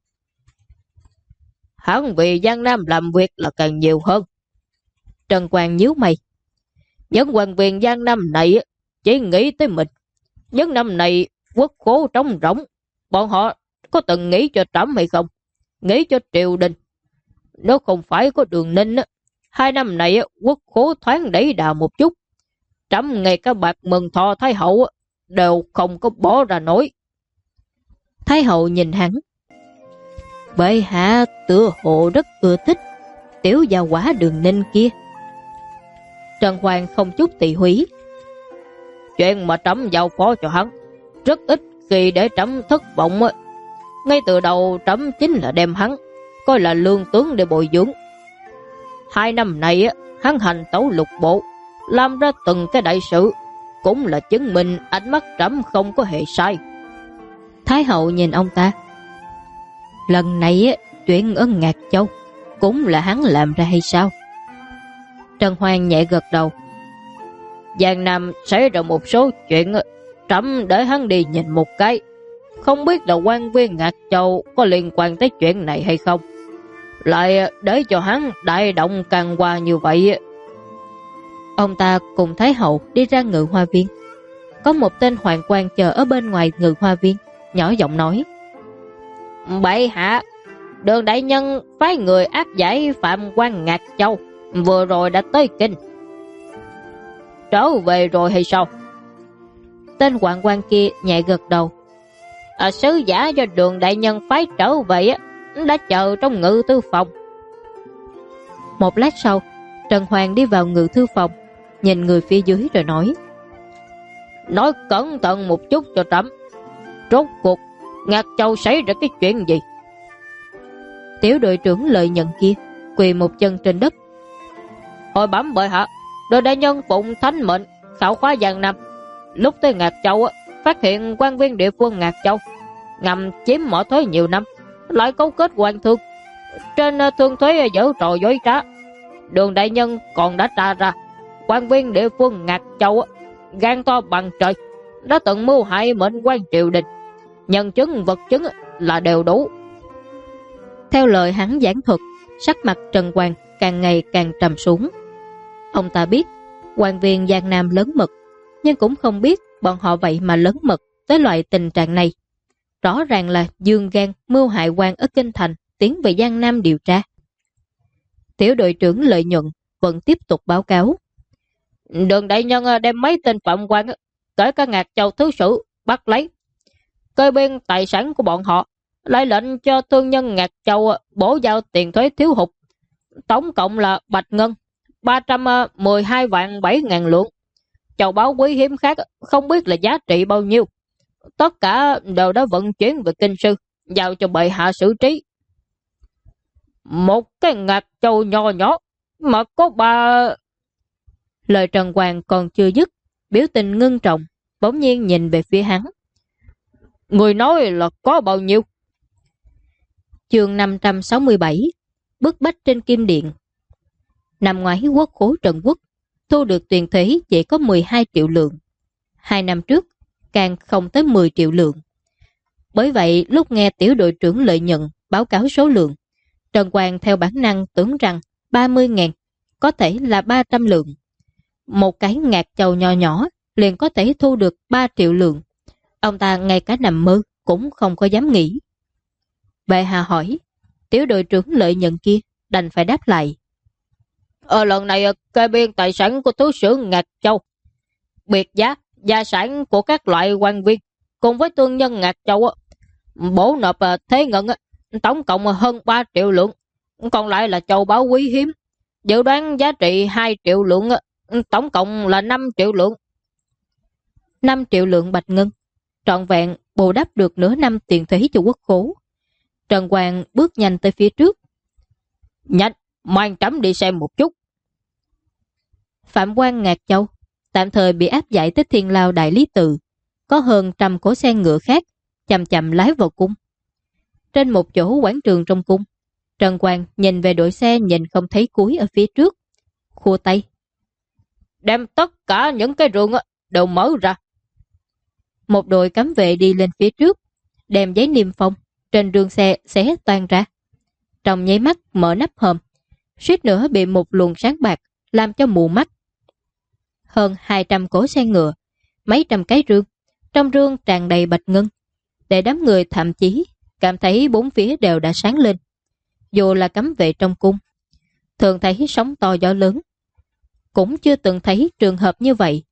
Hắn vì Giang Nam làm việc là càng nhiều hơn. Trần Quang nhíu mày. Những quan viên Giang Nam này chỉ nghĩ tới mình. Những năm này quốc khố trống rỗng, bọn họ có từng nghĩ cho trẫm hay không? Nghĩ cho triều đình. Nếu không phải có Đường Ninh, 2 năm này quốc khố thoáng đẩy đà một chút. Trẫm ngay cả bạc mừng thọ Thái hậu đều không có bỏ ra nổi. Thái hậu nhìn hắn. Bệ hạ tựa hồ rất ưa thích tiểu gia quả Đường Ninh kia. Trần Hoàng không chút tị húy. Chuyện mà trẫm giao phó cho hắn rất ít khi để trẫm thất vọng. Ngay từ đầu trẫm chính là đem hắn coi là lương tướng để bồi dưỡng. 2 năm này hắn hành tấu lục bộ, làm ra từng cái đại sự, cũng là chứng minh ánh mắt trẫm không có hề sai. Thái hậu nhìn ông ta. Lần này chuyện ở Ngạc Châu cũng là hắn làm ra hay sao? Trần Hoàng nhẹ gật đầu. Giang Nam xảy ra một số chuyện, trẫm để hắn đi nhìn một cái. Không biết là quan viên Ngạc Châu có liên quan tới chuyện này hay không, lại để cho hắn đại động càng qua như vậy. Ông ta cùng Thái hậu đi ra Ngự Hoa Viên. Có một tên hoàng quan chờ ở bên ngoài Ngự Hoa Viên, nhỏ giọng nói. Bệ hạ, Đường đại nhân phái người áp giải phạm quan Ngạc Châu vừa rồi đã tới kinh. Trở về rồi hay sao? Tên hoàng quan kia nhẹ gật đầu. Sứ giả do Đường đại nhân phái trở về đã chờ trong ngự thư phòng. Một lát sau, Trần Hoàng đi vào ngự thư phòng, nhìn người phía dưới rồi nói: Nói cẩn thận một chút cho trẫm, rốt cuộc Ngạc Châu xảy ra cái chuyện gì? Tiểu đội trưởng Lợi Nhận kia quỳ một chân trên đất. Hồi bẩm bệ hạ, đội đại nhân phụng thánh mệnh khảo khóa Giang Nam, lúc tới Ngạc Châu phát hiện quan viên địa phương Ngạc Châu ngầm chiếm mỏ thuế nhiều năm, lại cấu kết quan thương, trên thương thuế giở trò dối trá. Đường đại nhân còn đã tra ra quan viên địa phương Ngạc Châu gan to bằng trời, đã từng mưu hại mệnh quan triều đình, nhân chứng vật chứng là đều đủ. Theo lời hắn giảng thuật, sắc mặt Trần Hoàng càng ngày càng trầm xuống. Ông ta biết quan viên Giang Nam lớn mật, nhưng cũng không biết bọn họ vậy mà lớn mật tới loại tình trạng này. Rõ ràng là dương gan mưu hại quan ở Kinh Thành tiến về Giang Nam điều tra. Tiểu đội trưởng Lợi Nhuận vẫn tiếp tục báo cáo. Đường đại nhân đem mấy tên phạm quan kể cả Ngạc Châu thứ sử bắt lấy, kê biên tài sản của bọn họ, lại lệnh cho thương nhân Ngạc Châu bổ giao tiền thuế thiếu hụt, tổng cộng là bạch ngân 312 vạn 7 ngàn lượng, châu báu quý hiếm khác không biết là giá trị bao nhiêu. Tất cả đều đã vận chuyển về kinh sư, giao cho bệ hạ xử trí. Một cái Ngạc Châu nho nhỏ mà có 3... Lời Trần Hoàng còn chưa dứt, biểu tình ngưng trọng, bỗng nhiên nhìn về phía hắn. Người nói là có bao nhiêu? Chương 567, bức bách trên kim điện. Năm ngoái quốc khố Trần Quốc thu được tiền thuế chỉ có 12 triệu lượng. 2 năm trước càng không tới 10 triệu lượng. Bởi vậy lúc nghe tiểu đội trưởng Lợi Nhận báo cáo số lượng, Trần Hoàng theo bản năng tưởng rằng 30.000 có thể là 300 lượng. Một cái Ngạc Châu nho nhỏ liền có thể thu được 3 triệu lượng. Ông ta ngay cả nằm mơ cũng không có dám nghĩ. Bệ hạ hỏi, tiểu đội trưởng Lợi Nhận kia đành phải đáp lại. Lần này kê biên tài sản của thứ sử Ngạc Châu, biệt giá gia sản của các loại quan viên cùng với thương nhân Ngạc Châu bổ nộp thế ngân tổng cộng hơn 3 triệu lượng, còn lại là châu báu quý hiếm, dự đoán giá trị 2 triệu lượng, tổng cộng là 5 triệu lượng. 5 triệu lượng bạch ngân, trọn vẹn bù đắp được nửa năm tiền thuế cho quốc khố. Trần Hoàng bước nhanh tới phía trước. Nhanh, mang trẫm đi xem một chút. Phạm quan Ngạc Châu tạm thời bị áp giải tới Thiên Lao Đại Lý Tự, có hơn 100 cỗ xe ngựa khác chậm chậm lái vào cung. Trên một chỗ quảng trường trong cung, Trần Hoàng nhìn về đội xe nhìn không thấy cuối ở phía trước, khua tay. Đem tất cả những cái rương đều mở ra. Một đội cấm vệ đi lên phía trước, đem giấy niêm phong trên rương xe xé toang ra. Trong nháy mắt mở nắp hòm, suýt nữa bị một luồng sáng bạc làm cho mù mắt. Hơn 200 cỗ xe ngựa, mấy trăm cái rương, trong rương tràn đầy bạch ngân, để đám người thậm chí cảm thấy bốn phía đều đã sáng lên. Dù là cấm vệ trong cung, thường thấy sóng to gió lớn, cũng chưa từng thấy trường hợp như vậy.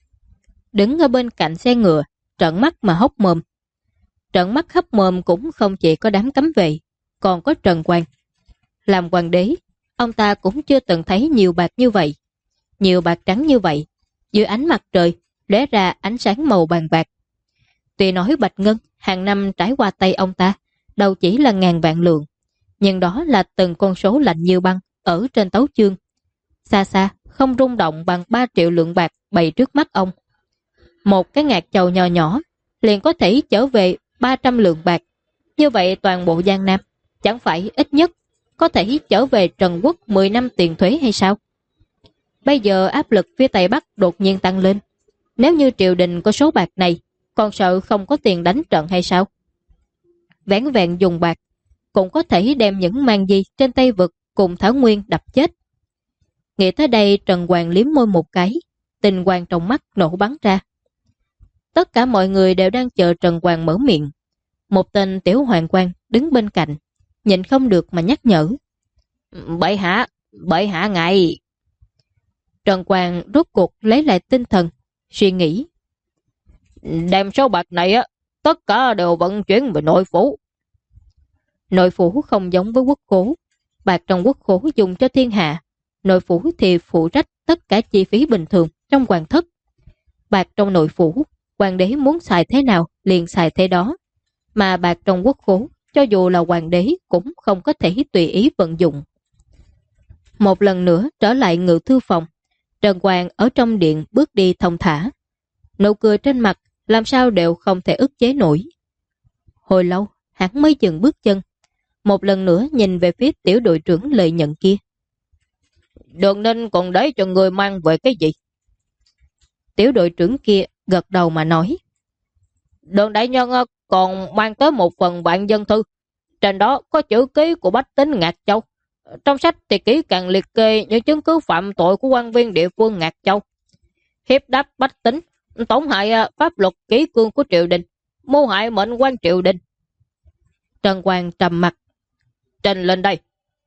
Đứng ở bên cạnh xe ngựa, trợn mắt mà hốc mồm. Trợn mắt hốc mồm cũng không chỉ có đám cấm vệ, còn có Trần Hoàng. Làm hoàng đế, ông ta cũng chưa từng thấy nhiều bạc như vậy. Nhiều bạc trắng như vậy, dưới ánh mặt trời, lóe ra ánh sáng màu vàng bạc. Tuy nói bạch ngân hàng năm trải qua tay ông ta, đâu chỉ là ngàn vạn lượng, nhưng đó là từng con số lạnh như băng ở trên tấu chương. Xa xa, không rung động bằng 3 triệu lượng bạc bày trước mắt ông. Một cái Ngạc Châu nhỏ nhỏ liền có thể trở về 300 lượng bạc. Như vậy toàn bộ Giang Nam chẳng phải ít nhất có thể trở về Trần Quốc 10 năm tiền thuế hay sao? Bây giờ áp lực phía Tây Bắc đột nhiên tăng lên. Nếu như triều đình có số bạc này, còn sợ không có tiền đánh trận hay sao? Vẻn vẹn dùng bạc cũng có thể đem những mang di trên Tây Vực cùng Thảo Nguyên đập chết. Nghĩ tới đây, Trần Hoàng liếm môi một cái, tình quang trong mắt nổ bắn ra. Tất cả mọi người đều đang chờ Trần Hoàng mở miệng. Một tên tiểu hoàng quan đứng bên cạnh, nhịn không được mà nhắc nhở. Bệ hạ ngài. Trần Hoàng rốt cuộc lấy lại tinh thần, suy nghĩ. Đem số bạc này tất cả đều vận chuyển về nội phủ. Nội phủ không giống với quốc khố. Bạc trong quốc khố dùng cho thiên hạ, nội phủ thì phụ trách tất cả chi phí bình thường trong hoàng thất. Bạc trong nội phủ, hoàng đế muốn xài thế nào liền xài thế đó, mà bạc trong quốc khố, cho dù là hoàng đế cũng không có thể tùy ý vận dụng. Một lần nữa trở lại ngự thư phòng, Trần Quang ở trong điện bước đi thông thả. Nụ cười trên mặt làm sao đều không thể ức chế nổi. Hồi lâu, hắn mới dừng bước chân, một lần nữa nhìn về phía tiểu đội trưởng Lợi Nhận kia. Đường Ninh còn đấy cho người mang về cái gì? Tiểu đội trưởng kia gật đầu mà nói. Đường đại nhân còn mang tới một phần vạn dân thư. Trên đó có chữ ký của bách tính Ngạc Châu. Trong sách thì kỹ càng liệt kê những chứng cứ phạm tội của quan viên địa phương Ngạc Châu. Hiếp đáp bách tính, tổn hại pháp luật kỷ cương của triều đình, mưu hại mệnh quan triều đình. Trần Quang trầm mặt. Trình lên đây.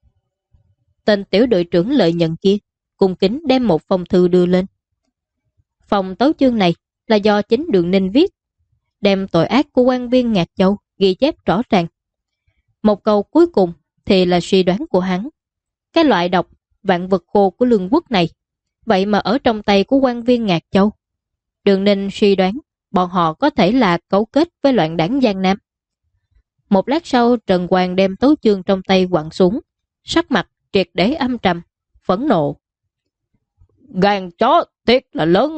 Tên tiểu đội trưởng Lợi Nhận kia cung kính đem một phong thư đưa lên. Phòng tấu chương này là do chính Đường Ninh viết, đem tội ác của quan viên Ngạc Châu ghi chép rõ ràng. Một câu cuối cùng thì là suy đoán của hắn. Cái loại độc vạn vật khô của lương quốc này, vậy mà ở trong tay của quan viên Ngạc Châu. Đường Ninh suy đoán bọn họ có thể là cấu kết với loạn đảng Giang Nam. Một lát sau, Trần Quang đem tấu chương trong tay quẳng xuống, sắc mặt triệt để âm trầm, phẫn nộ. Gan chó tiếc là lớn.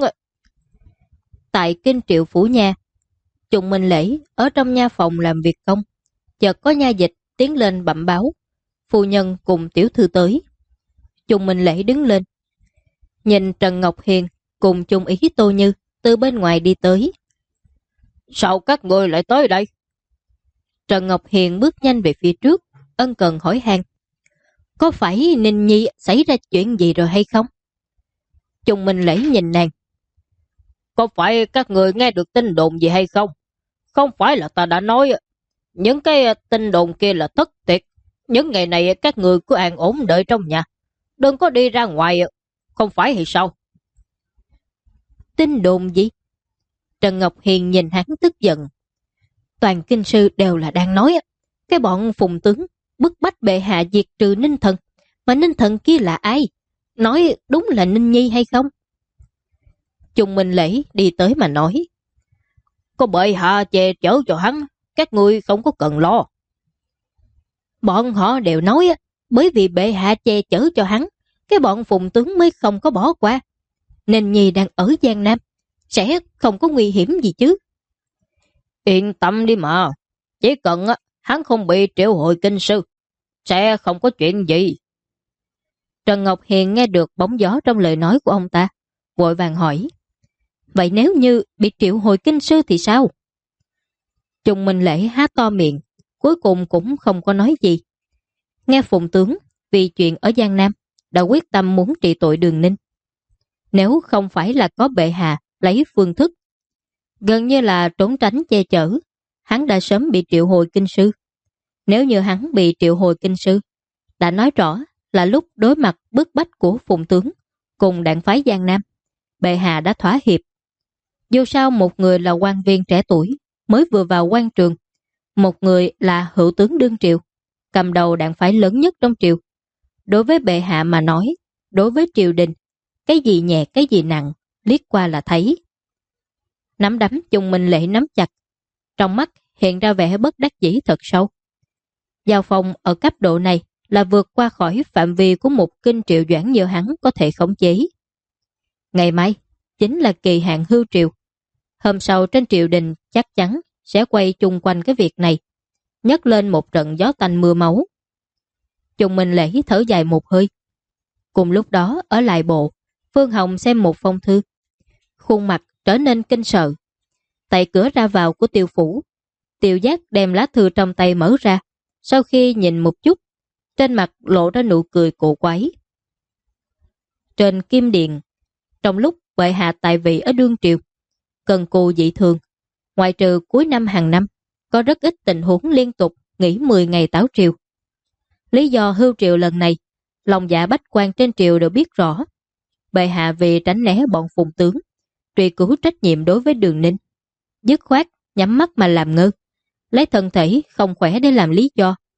Tại Kinh Triệu Phủ Nha, Trùng Minh Lễ ở trong nha phòng làm việc công, chợt có nha dịch tiến lên bẩm báo, phu nhân cùng tiểu thư tới. Trùng Minh Lễ đứng lên, nhìn Trần Ngọc Hiền cùng Chung Ý Tô Như từ bên ngoài đi tới. Sao các người lại tới đây? Trần Ngọc Hiền bước nhanh về phía trước, ân cần hỏi han. Có phải Ninh Nhi xảy ra chuyện gì rồi hay không? Chung Minh Lễ nhìn nàng. Có phải các người nghe được tin đồn gì hay không? Không phải là ta đã nói, những cái tin đồn kia là thất thiệt. Những ngày này các người cứ an ổn đợi trong nhà, đừng có đi ra ngoài, không phải thì sao? Tin đồn gì? Trần Ngọc Hiền nhìn hắn tức giận. Toàn kinh sư đều là đang nói cái bọn phùng tướng bức bách bệ hạ diệt trừ Ninh Thần, mà Ninh Thần kia là ai? Nói đúng là Ninh Nhi hay không? Chung Minh Lễ đi tới mà nói. Có bệ hạ che chở cho hắn, các ngươi không có cần lo. Bọn họ đều nói bởi vì bệ hạ che chở cho hắn, cái bọn phùng tướng mới không có bỏ qua. Ninh Nhi đang ở Giang Nam, sẽ không có nguy hiểm gì chứ. Yên tâm đi mà, chỉ cần hắn không bị triệu hồi kinh sư, sẽ không có chuyện gì. Trần Ngọc Hiền nghe được bóng gió trong lời nói của ông ta, vội vàng hỏi. Vậy nếu như bị triệu hồi kinh sư thì sao? Chung Minh Lễ há to miệng, cuối cùng cũng không có nói gì. Nghe phùng tướng vì chuyện ở Giang Nam đã quyết tâm muốn trị tội Đường Ninh. Nếu không phải là có bệ hạ lấy phương thức gần như là trốn tránh che chở, hắn đã sớm bị triệu hồi kinh sư. Nếu như hắn bị triệu hồi kinh sư, đã nói rõ là lúc đối mặt bức bách của phùng tướng cùng đảng phái Giang Nam, bệ hạ đã thỏa hiệp. Dù sao một người là quan viên trẻ tuổi mới vừa vào quan trường, một người là hữu tướng đương triều, cầm đầu đảng phái lớn nhất trong triều. Đối với bệ hạ mà nói, đối với triều đình, cái gì nhẹ cái gì nặng, liếc qua là thấy. Nắm đấm Chung Minh Lễ nắm chặt, trong mắt hiện ra vẻ bất đắc dĩ thật sâu. Giao phong ở cấp độ này là vượt qua khỏi phạm vi của một kinh triệu doãn như hắn có thể khống chế. Ngày mai chính là kỳ hạn hưu triều. Hôm sau trên triều đình chắc chắn sẽ quay chung quanh cái việc này, nhấc lên một trận gió tanh mưa máu. Chung Minh Lễ thở dài một hơi. Cùng lúc đó ở lại bộ, Phương Hồng xem một phong thư, khuôn mặt trở nên kinh sợ. Tại cửa ra vào của Tiêu phủ, Tiêu Giác đem lá thư trong tay mở ra, sau khi nhìn một chút, trên mặt lộ ra nụ cười cổ quái. Trên Kim Điện, trong lúc bệ hạ tại vị ở đương triều, cần cù dị thường, ngoại trừ cuối năm hàng năm, có rất ít tình huống liên tục nghỉ 10 ngày tảo triều. Lý do hưu triều lần này, lòng dạ bách quan trên triều đều biết rõ. Bệ hạ vì tránh né bọn phùng tướng, truy cứu trách nhiệm đối với Đường Ninh, dứt khoát nhắm mắt mà làm ngơ, lấy thân thể không khỏe để làm lý do,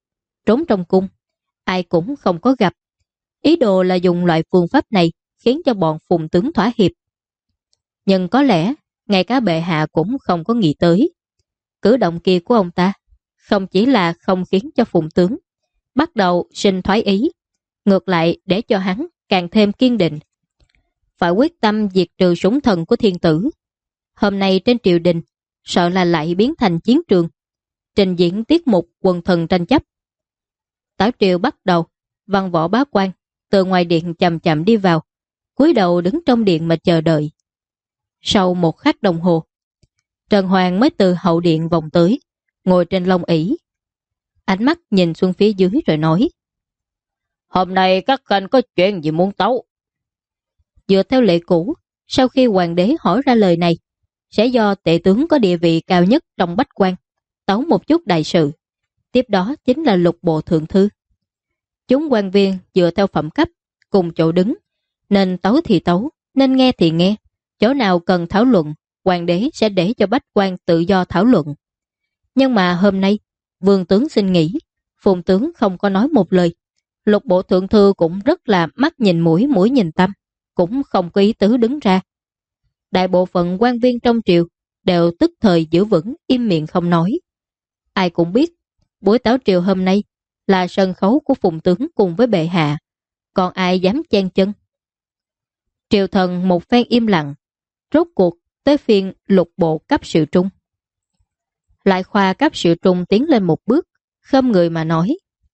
trốn trong cung, ai cũng không có gặp. Ý đồ là dùng loại phương pháp này khiến cho bọn Phùng tướng thỏa hiệp. Nhưng có lẽ ngay cả bệ hạ cũng không có nghĩ tới. Cử động kia của ông ta không chỉ là không khiến cho Phùng tướng bắt đầu sinh thoái ý, ngược lại để cho hắn càng thêm kiên định, phải quyết tâm diệt trừ sủng thần của thiên tử. Hôm nay trên triều đình sợ là lại biến thành chiến trường, trình diễn tiết mục quần thần tranh chấp. Tảo triều bắt đầu, văn võ bá quan từ ngoài điện chậm chậm đi vào, cúi đầu đứng trong điện mà chờ đợi. Sau một khắc đồng hồ, Trần Hoàng mới từ hậu điện vòng tới, ngồi trên lông ỷ, ánh mắt nhìn xuống phía dưới rồi nói: Hôm nay các khanh có chuyện gì muốn tấu? Dựa theo lệ cũ, sau khi hoàng đế hỏi ra lời này, sẽ do tể tướng có địa vị cao nhất trong bách quan tấu một chút đại sự, tiếp đó chính là lục bộ thượng thư. Chúng quan viên dựa theo phẩm cấp cùng chỗ đứng, nên tấu thì tấu, nên nghe thì nghe. Chỗ nào cần thảo luận, hoàng đế sẽ để cho bách quan tự do thảo luận. Nhưng mà hôm nay vương tướng xin nghỉ, Phùng tướng không có nói một lời. Lục bộ thượng thư cũng rất là mắt nhìn mũi, mũi nhìn tâm, cũng không có ý tứ đứng ra. Đại bộ phận quan viên trong triều đều tức thời giữ vững im miệng không nói. Ai cũng biết buổi tảo triều hôm nay là sân khấu của Phùng tướng cùng với bệ hạ, còn ai dám chen chân. Triều thần một phen im lặng, rốt cuộc tới phiên lục bộ cấp sự trung. Lại khoa cấp sự trung tiến lên một bước, khom người mà nói: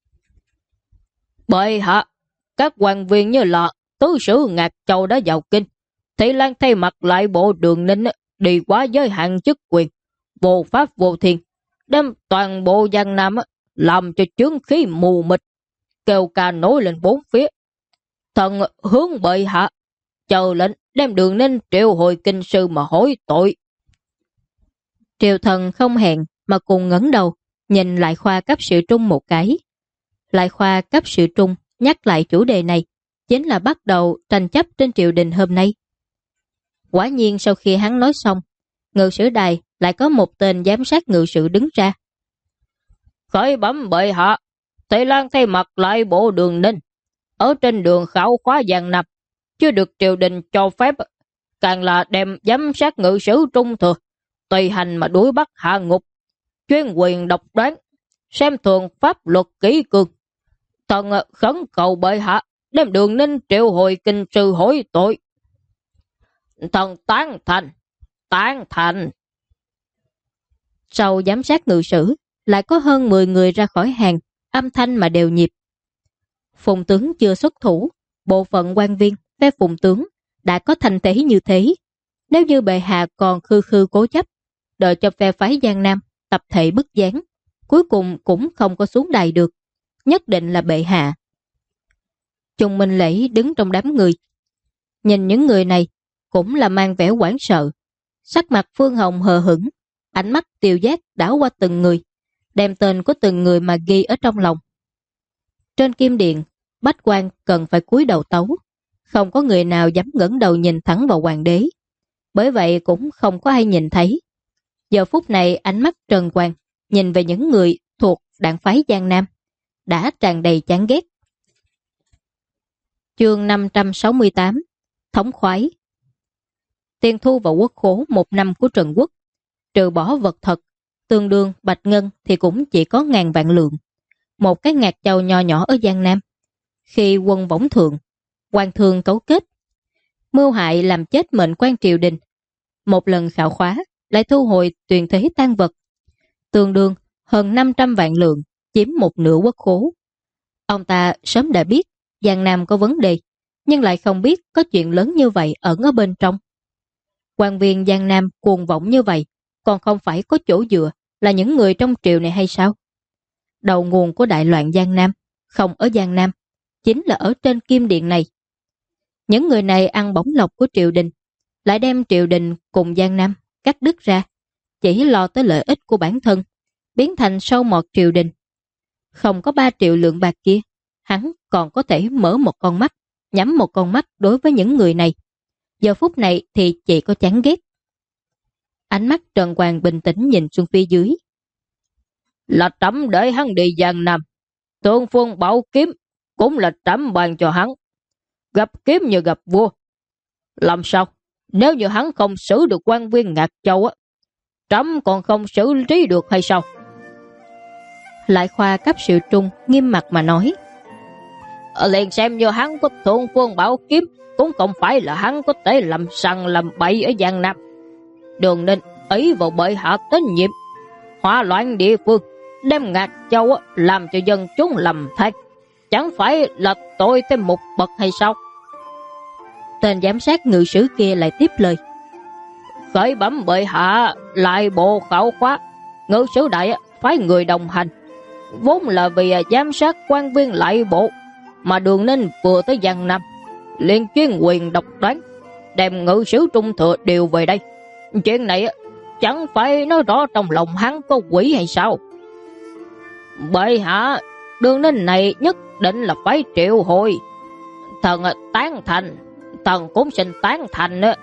Bệ hạ, các quan viên như là tứ sử Ngạc Châu đã vào kinh, Thị Lan thay mặt lại bộ Đường Ninh đi quá giới hạn chức quyền, vô pháp vô thiên, đem toàn bộ Giang Nam làm cho chướng khí mù mịt, kêu ca nổi lên bốn phía. Thần hướng bệ hạ chờ lệnh đem Đường Ninh triệu hồi kinh sư mà hối tội. Triều thần không hẹn mà cùng ngẩng đầu nhìn lại khoa cấp sự trung một cái. Lại khoa cấp sự trung nhắc lại chủ đề này chính là bắt đầu tranh chấp trên triều đình hôm nay. Quả nhiên sau khi hắn nói xong, ngự sử đài lại có một tên giám sát ngự sử đứng ra. Khởi bẩm bệ hạ, Thị Lan thay mặt lại bộ Đường Ninh ở trên đường khảo khóa Giang Nam, chưa được triều đình cho phép, càng là đem giám sát ngự sử trung thừa tùy hành mà đuổi bắt hạ ngục, chuyên quyền độc đoán, xem thường pháp luật kỷ cương. Thần khẩn cầu bệ hạ đem Đường Ninh triệu hồi kinh sư hối tội. Thần tán thành, tán thành. Sau giám sát ngự sử lại có hơn 10 người ra khỏi hàng, âm thanh mà đều nhịp. Phùng tướng chưa xuất thủ, bộ phận quan viên phe Phùng tướng đã có thành thế như thế. Nếu như bệ hạ còn khư khư cố chấp, đợi cho phe phái Giang Nam tập thể bức gián, cuối cùng cũng không có xuống đài được, nhất định là bệ hạ. Trung Minh Lễ đứng trong đám người, nhìn những người này cũng là mang vẻ hoảng sợ. Sắc mặt Phương Hồng hờ hững, ánh mắt tiêu giác đảo qua từng người, đem tên của từng người mà ghi ở trong lòng. Trên kim điện, bách quan cần phải cúi đầu tấu, không có người nào dám ngẩng đầu nhìn thẳng vào hoàng đế. Bởi vậy cũng không có ai nhìn thấy. Giờ phút này ánh mắt Trần Quang nhìn về những người thuộc đảng phái Giang Nam đã tràn đầy chán ghét. Chương 568 Thống khoái. Tiền thu vào quốc khố một năm của Trần Quốc, trừ bỏ vật thật, tương đương bạch ngân thì cũng chỉ có ngàn vạn lượng. Một cái Ngạc Châu nho nhỏ ở Giang Nam. Khi quân võng thượng, quan thương cấu kết, mưu hại làm chết mệnh quan triều đình, một lần khảo khóa lại thu hồi tuyền thế tan vật, tương đương hơn 500 vạn lượng, chiếm một nửa quốc khố. Ông ta sớm đã biết Giang Nam có vấn đề, nhưng lại không biết có chuyện lớn như vậy ẩn ở bên trong. Quan viên Giang Nam cuồng vọng như vậy, còn không phải có chỗ dựa là những người trong triều này hay sao? Đầu nguồn của đại loạn Giang Nam không ở Giang Nam, chính là ở trên kim điện này. Những người này ăn bổng lộc của triều đình, lại đem triều đình cùng Giang Nam cắt đứt ra, chỉ lo tới lợi ích của bản thân, biến thành sâu mọt triều đình. Không có 3 triệu lượng bạc kia, hắn còn có thể mở một con mắt, nhắm một con mắt đối với những người này. Giờ phút này thì chỉ có chán ghét. Ánh mắt Trần Quang bình tĩnh nhìn xuống phía dưới. Là trẫm để hắn đi Giang Nam, Tương Phương Bảo Kiếm cũng là trẫm ban cho hắn. Gặp kiếm như gặp vua. Làm sao? Nếu như hắn không xử được quan viên Ngạc Châu á, trẫm còn không xử lý được hay sao? Lại Khoa cấp sự trung nghiêm mặt mà nói. Liền xem như hắn có Thượng Phương Bảo Kiếm, cũng không phải là hắn có thể làm sằng làm bậy ở Giang Nam. Đường Ninh ý vào bệ hạ tín nhiệm, hỏa loạn địa phương, đem Ngạc Châu làm cho dân chúng lầm than, chẳng phải là tội thêm một bậc hay sao? Tên giám sát ngự sử kia lại tiếp lời. Khởi bẩm bệ hạ, lại bộ khảo khóa, ngự sử đại phái người đồng hành, vốn là vì giám sát quan viên lại bộ, mà Đường Ninh vừa tới Giang Nam liền chuyên quyền độc đoán, đem ngự sử trung thừa điều về đây. Chuyện này chẳng phải nói rõ trong lòng hắn có quỷ hay sao? Bệ hạ, Đường Ninh này nhất định là phải triệu hồi. Thần tán thành, thần cũng xin tán thành nữa.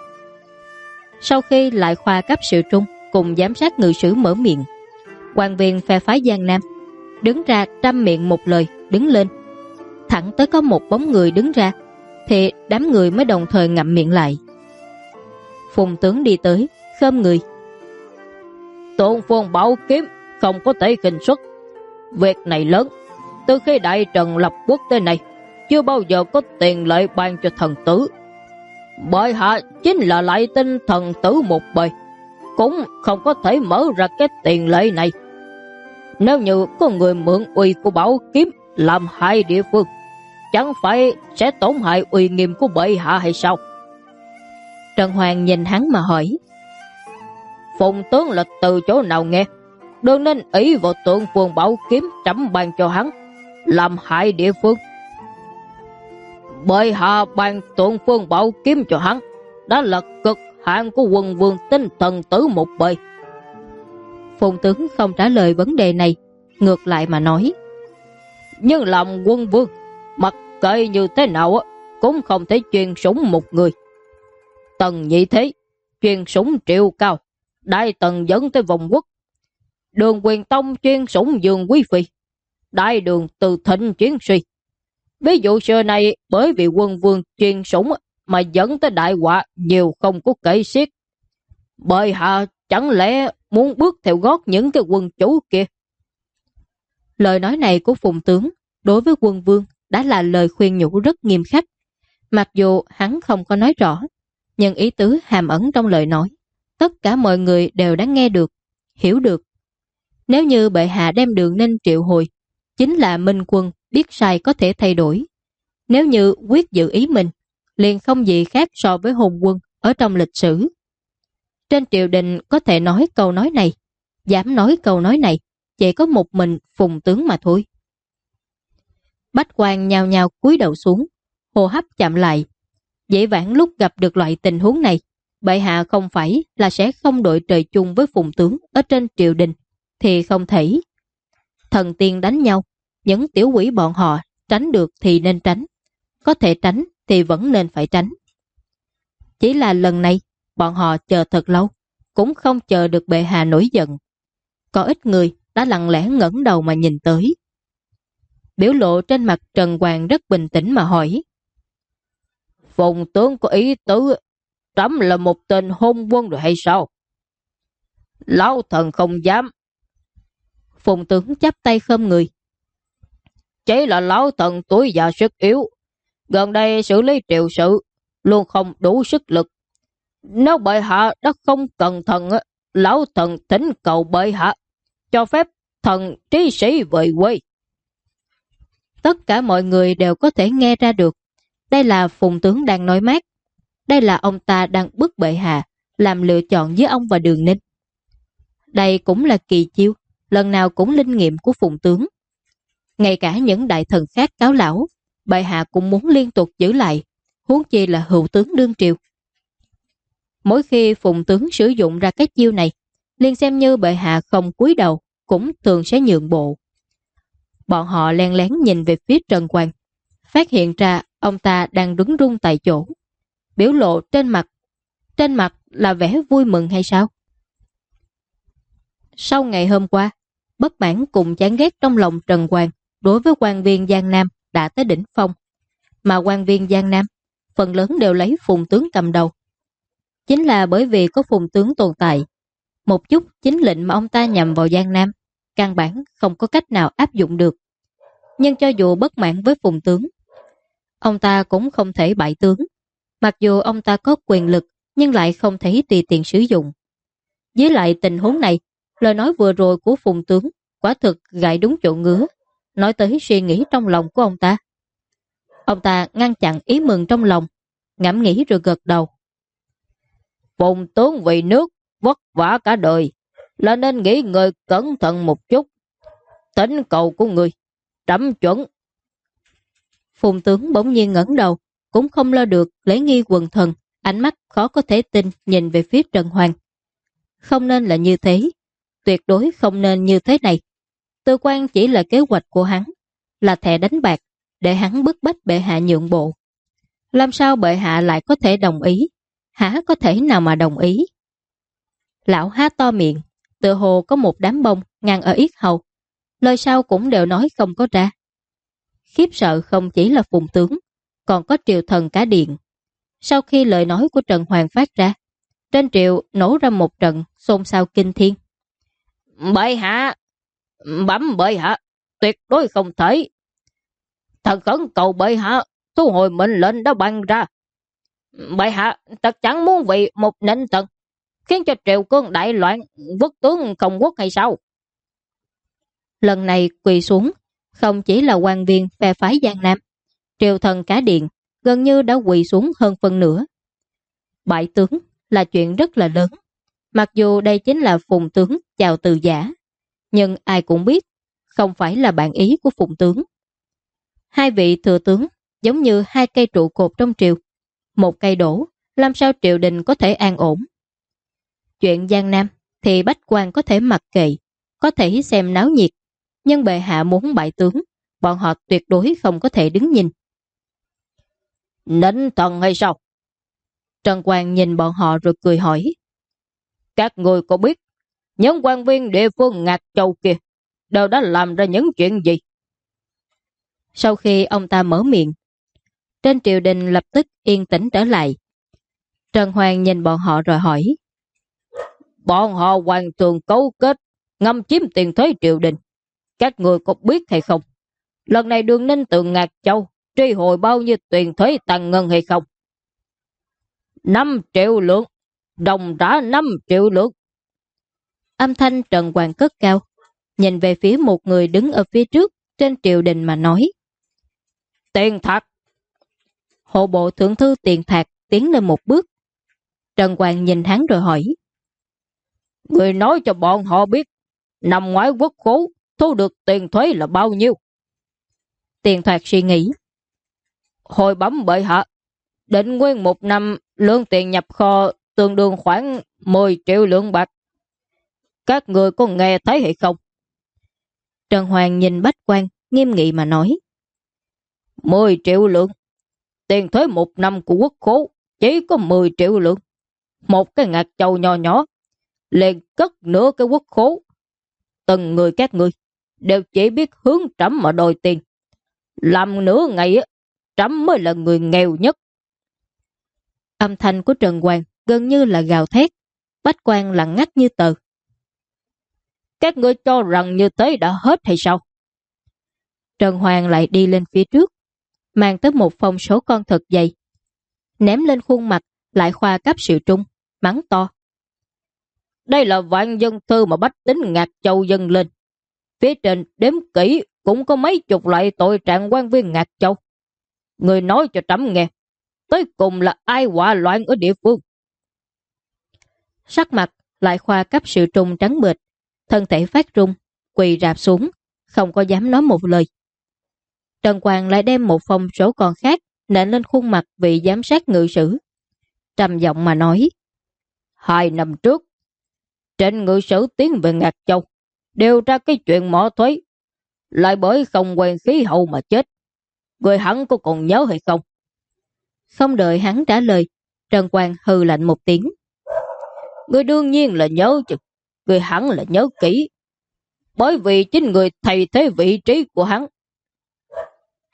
Sau khi Lại Khoa cấp sự trung cùng giám sát ngự sử mở miệng, quan viên phe phái Giang Nam đứng ra trăm miệng một lời đứng lên. Thẳng tới có một bóng người đứng ra thì đám người mới đồng thời ngậm miệng lại. Phùng tướng đi tới khom người. Thượng Phương Bảo Kiếm không có thể khinh suất. Việc này lớn, từ khi Đại Trần lập quốc tới này chưa bao giờ có tiền lệ ban cho thần tử. Bệ hạ chính là lại tin thần tử một bề, cũng không có thể mở ra cái tiền lệ này. Nếu như có người mượn uy của Bảo Kiếm làm hại địa phương, chẳng phải sẽ tổn hại uy nghiêm của bệ hạ hay sao? Trần Hoàng nhìn hắn mà hỏi. Phùng tướng là từ chỗ nào nghe? Đương nên ý vào Thượng Phương Bảo Kiếm trẫm ban cho hắn làm hại địa phương. Bệ hạ ban Thượng Phương Bảo Kiếm cho hắn đã là cực hạn của quân vương tinh thần tử một bề. Phùng tướng không trả lời vấn đề này, ngược lại mà nói. Nhưng làm quân vương, mặc kệ như thế nào cũng không thể truyền sủng một người. Tần Nhị Thế truyền sủng Triệu Cao, Đại Tần dẫn tới vòng quốc. Đường Quyền Tông chuyên sủng Dương Quý Phi, Đại Đường từ thịnh chiến suy. Ví dụ xưa này bởi vì quân vương chuyên sủng mà dẫn tới đại họa nhiều không có kể xiết. Bệ hạ chẳng lẽ muốn bước theo gót những cái quân chủ kia? Lời nói này của Phùng tướng đối với quân vương đã là lời khuyên nhủ rất nghiêm khắc. Mặc dù hắn không có nói rõ, nhưng ý tứ hàm ẩn trong lời nói tất cả mọi người đều đã nghe được, hiểu được. Nếu như bệ hạ đem Đường Ninh triệu hồi, chính là minh quân biết sai có thể thay đổi. Nếu như quyết giữ ý mình, liền không gì khác so với hùng quân ở trong lịch sử. Trên triều đình có thể nói câu nói này, dám nói câu nói này, chỉ có một mình Phùng tướng mà thôi. Bách quan nhao nhao cúi đầu xuống, hô hấp chậm lại. Dễ vãng lúc gặp được loại tình huống này, bệ hạ không phải là sẽ không đội trời chung với Phùng tướng ở trên triều đình, thì không thể. Thần tiên đánh nhau, những tiểu quỷ bọn họ tránh được thì nên tránh, có thể tránh thì vẫn nên phải tránh. Chỉ là lần này, bọn họ chờ thật lâu, cũng không chờ được bệ hạ nổi giận. Có ít người đã lặng lẽ ngẩng đầu mà nhìn tới. Biểu lộ trên mặt Trần Hoàng rất bình tĩnh mà hỏi. Phùng tướng có ý tứ trẫm là một tên hôn quân rồi hay sao? Lão thần không dám. Phùng tướng chắp tay khom người. Chỉ là lão thần tuổi già sức yếu, gần đây xử lý triều sự luôn không đủ sức lực. Nếu bệ hạ đã không cần thần, lão thần thỉnh cầu bệ hạ cho phép thần trí sĩ về quê. Tất cả mọi người đều có thể nghe ra được, đây là Phùng tướng đang nói mát. Đây là ông ta đang bức bệ hạ làm lựa chọn giữa ông và Đường Ninh. Đây cũng là kỳ chiêu, lần nào cũng linh nghiệm của Phùng tướng. Ngay cả những đại thần khác cáo lão, bệ hạ cũng muốn liên tục giữ lại, huống chi là hữu tướng đương triều. Mỗi khi Phùng tướng sử dụng ra cái chiêu này, liền xem như bệ hạ không cúi đầu, cũng thường sẽ nhượng bộ. Bọn họ len lén nhìn về phía Trần Hoàng, phát hiện ra ông ta đang đứng run tại chỗ. Biểu lộ trên mặt là vẻ vui mừng hay sao? Sau ngày hôm qua, bất mãn cùng chán ghét trong lòng Trần Hoàng đối với quan viên Giang Nam đã tới đỉnh phong, mà quan viên Giang Nam phần lớn đều lấy Phùng tướng cầm đầu. Chính là bởi vì có Phùng tướng tồn tại, một chút chính lệnh mà ông ta nhằm vào Giang Nam, căn bản không có cách nào áp dụng được. Nhưng cho dù bất mãn với Phùng tướng, ông ta cũng không thể bại tướng. Mặc dù ông ta có quyền lực, nhưng lại không thể tùy tiện sử dụng. Với lại tình huống này, lời nói vừa rồi của Phùng tướng quả thực gãi đúng chỗ ngứa, nói tới suy nghĩ trong lòng của ông ta. Ông ta ngăn chặn ý mừng trong lòng, ngẫm nghĩ rồi gật đầu. Phùng tướng vì nước vất vả cả đời, là nên nghĩ người cẩn thận một chút. Thỉnh cầu của người trẫm chuẩn. Phùng tướng bỗng nhiên ngẩng đầu, cũng không lo được lễ nghi quần thần, ánh mắt khó có thể tin nhìn về phía Trần Hoàng. Không nên là như thế, tuyệt đối không nên như thế này. Tư quan chỉ là kế hoạch của hắn, là thẻ đánh bạc, để hắn bức bách bệ hạ nhượng bộ. Làm sao bệ hạ lại có thể đồng ý? Hả có thể nào mà đồng ý? Lão há to miệng, tựa hồ có một đám bông ngăn ở yết hầu. Lời sau cũng đều nói không có ra. Khiếp sợ không chỉ là Phùng tướng, còn có triều thần cả điện. Sau khi lời nói của Trần Hoàng phát ra, trên triều nổ ra một trận xôn xao kinh thiên. Bệ hạ, bẩm bệ hạ, tuyệt đối không thể. Thần khẩn cầu bệ hạ thu hồi mệnh lệnh đã ban ra. Bệ hạ thật chẳng muốn vì một nịnh tần khiến cho triều cương đại loạn, quốc tướng không quốc hay sao? Lần này quỳ xuống không chỉ là quan viên phe phái Giang Nam, triều thần cả điện gần như đã quỳ xuống hơn phân nửa. Bại tướng là chuyện rất là lớn, mặc dù đây chính là Phùng tướng chào từ giả, nhưng ai cũng biết không phải là bản ý của Phùng tướng. Hai vị thừa tướng giống như hai cây trụ cột trong triều, một cây đổ, làm sao triều đình có thể an ổn? Chuyện Giang Nam thì bách quan có thể mặc kệ, có thể xem náo nhiệt, nhưng bệ hạ muốn bại tướng, bọn họ tuyệt đối không có thể đứng nhìn. Nịnh thần hay sao? Trần Quang nhìn bọn họ rồi cười hỏi. Các người có biết những quan viên địa phương Ngạc Châu kia đều đã làm ra những chuyện gì? Sau khi ông ta mở miệng, trên triều đình lập tức yên tĩnh trở lại. Trần Hoàng nhìn bọn họ rồi hỏi. Bọn họ hoàn toàn cấu kết ngâm chiếm tiền thuế triều đình. Các người có biết hay không? Lần này Đường Ninh từ Ngạc Châu truy hồi bao nhiêu tiền thuế tăng ngân hay không? 5 triệu lượng, đồng trả 5 triệu lượng. Âm thanh Trần Hoàng cất cao, nhìn về phía một người đứng ở phía trước trên triều đình mà nói. Tiền Thạc. Hộ bộ thượng thư Tiền Thạc tiến lên một bước. Trần Hoàng nhìn hắn rồi hỏi. Người nói cho bọn họ biết, nằm ngoài quốc khố thu được tiền thuế là bao nhiêu? Tiền Thạc suy nghĩ. Hồi bấm bệ hạ, định nguyên một năm lương tiền nhập kho tương đương khoảng 10 triệu lượng bạc. Các người có nghe thấy hay không? Trần Hoàng nhìn bách quan, nghiêm nghị mà nói. 10 triệu lượng. Tiền thuế một năm của quốc khố chỉ có 10 triệu lượng. Một cái Ngạc Châu nhỏ nhỏ liền cất nửa cái quốc khố. Từng người các người đều chỉ biết hướng trẫm mà đòi tiền. Làm nửa ngày trẫm mới là người nghèo nhất. Âm thanh của Trần Hoàng gần như là gào thét. Bách quan lặng ngắt như tờ. Các ngươi cho rằng như thế đã hết hay sao? Trần Hoàng lại đi lên phía trước, mang tới một phong số con thật dày, ném lên khuôn mặt lại khoa cấp sự trung, mắng to. Đây là vạn dân thư mà bách tính Ngạc Châu dâng lên. Phía trên đếm kỹ cũng có mấy chục loại tội trạng quan viên Ngạc Châu. Người nói cho trẫm nghe, tới cùng là ai họa loạn ở địa phương? Sắc mặt lại khoa cấp sự trung trắng bệch, thân thể phát run, quỳ rạp xuống, không có dám nói một lời. Trần Quang lại đem một phong số con khác nện lên khuôn mặt vị giám sát ngự sử, trầm giọng mà nói. 2 năm trước, trên ngự sử tiến về Ngạc Châu, điều ra cái chuyện mỏ thuế, lại bởi không quen khí hậu mà chết. Người hắn có còn nhớ hay không? Không đợi hắn trả lời, Trần Quang hừ lạnh một tiếng. Người đương nhiên là nhớ chứ, người hắn là nhớ kỹ. Bởi vì chính người thay thế vị trí của hắn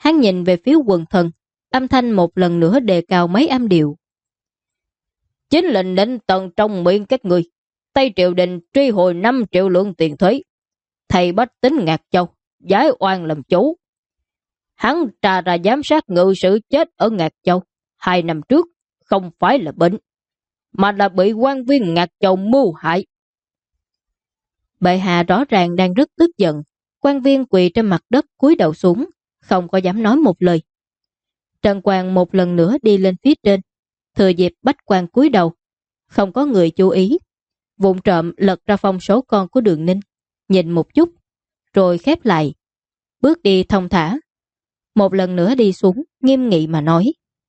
Hắn nhìn về phía quần thần, âm thanh một lần nữa đề cao mấy âm điệu. Chính lệnh định tận trong miệng các người, Tây triều đình truy hồi 5 triệu lượng tiền thuế. Thầy bách tính Ngạc Châu, giải oan làm chủ. Hắn trà ra giám sát ngự sử chết ở Ngạc Châu 2 năm trước, không phải là bệnh, mà là bị quan viên Ngạc Châu mưu hại. Bệ hạ rõ ràng đang rất tức giận. Quan viên quỳ trên mặt đất cúi đầu xuống, không có dám nói một lời. Trần Quang một lần nữa đi lên phía trên, thừa dịp Bách Quan cúi đầu, không có người chú ý, vụng trộm lật ra phong số con của Đường Ninh, nhìn một chút, rồi khép lại, bước đi thong thả. Một lần nữa đi xuống, nghiêm nghị mà nói.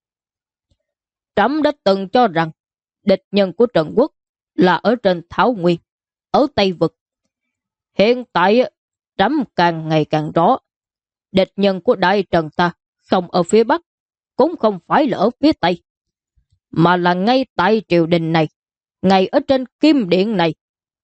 Trẫm đã từng cho rằng địch nhân của Trần Quốc là ở trên Thảo Nguyên, ở Tây Vực. Hiện tại trẫm càng ngày càng rõ, địch nhân của Đại Trần ta không ở phía Bắc, cũng không phải là ở phía Tây, mà là ngay tại triều đình này, ngay ở trên kim điện này.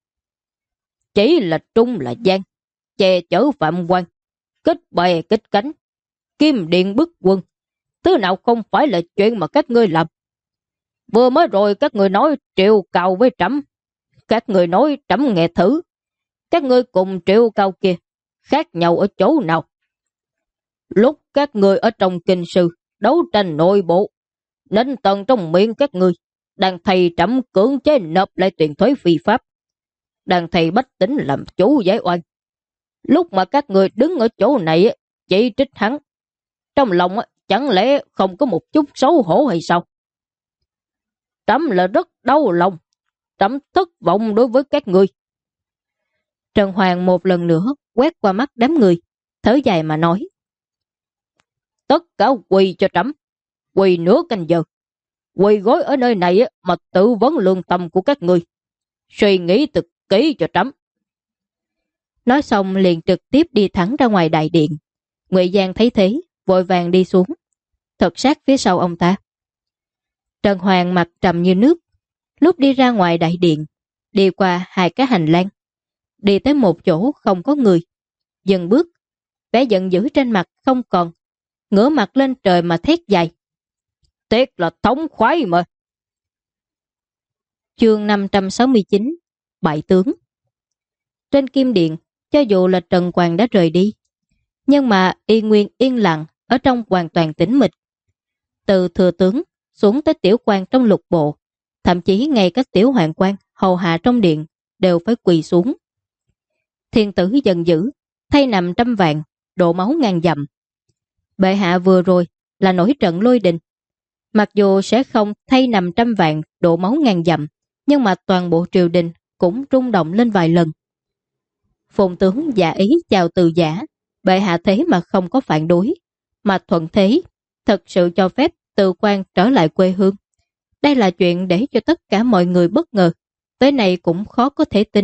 Chỉ là trung là gian, che chở phạm quan, kết bè kết cánh, kim điện bức quân, thứ nào không phải là chuyện mà các ngươi làm. Vừa mới rồi các người nói Triệu Cao với trẫm, các người nói trẫm nghe thử, các ngươi cùng Triệu Cao kia khác nhau ở chỗ nào? Lúc các người ở trong kinh sư đấu tranh nội bộ, nên tận trong miệng các ngươi đang thầy trẫm cưỡng chế nộp lại tiền thuế phi pháp, đang thầy bách tính làm chủ giải oan. Lúc mà các người đứng ở chỗ này chỉ trích hắn, trong lòng chẳng lẽ không có một chút xấu hổ hay sao? Trẫm là rất đau lòng, trẫm thất vọng đối với các người. Trần Hoàng một lần nữa quét qua mắt đám người, thở dài mà nói. Tất cả quỳ cho trẫm, quỳ nửa canh giờ, quỳ gối ở nơi này mà tự vấn lương tâm của các người, suy nghĩ thật kỹ cho trẫm. Nói xong liền trực tiếp đi thẳng ra ngoài đại điện. Ngụy Giang thấy thế, vội vàng đi xuống, thật sát phía sau ông ta. Trần Hoàng mặt trầm như nước, lúc đi ra ngoài đại điện, đi qua 2 cái hành lang, đi tới một chỗ không có người, dừng bước, vẻ giận dữ trên mặt không còn, ngửa mặt lên trời mà thét dài. Tiếc là thống khoái mà. Chương 569, Bại tướng. Trên kim điện, cho dù là Trần Quang đã rời đi, nhưng mà y nguyên yên lặng ở trong hoàn toàn tĩnh mịch. Từ thừa tướng xuống tới tiểu quan trong lục bộ, thậm chí ngay các tiểu hoàng quan hầu hạ trong điện đều phải quỳ xuống. Thiên tử giận dữ, thay nằm trăm vạn, đổ máu ngàn dặm. Bệ hạ vừa rồi là nổi trận lôi đình. Mặc dù sẽ không thay nằm trăm vạn, đổ máu ngàn dặm, nhưng mà toàn bộ triều đình cũng rung động lên vài lần. Phùng tướng giả ý chào từ giả, bệ hạ thế mà không có phản đối, mà thuận thế, thật sự cho phép Từ Quan trở lại quê hương. Đây là chuyện để cho tất cả mọi người bất ngờ, tới nay cũng khó có thể tin.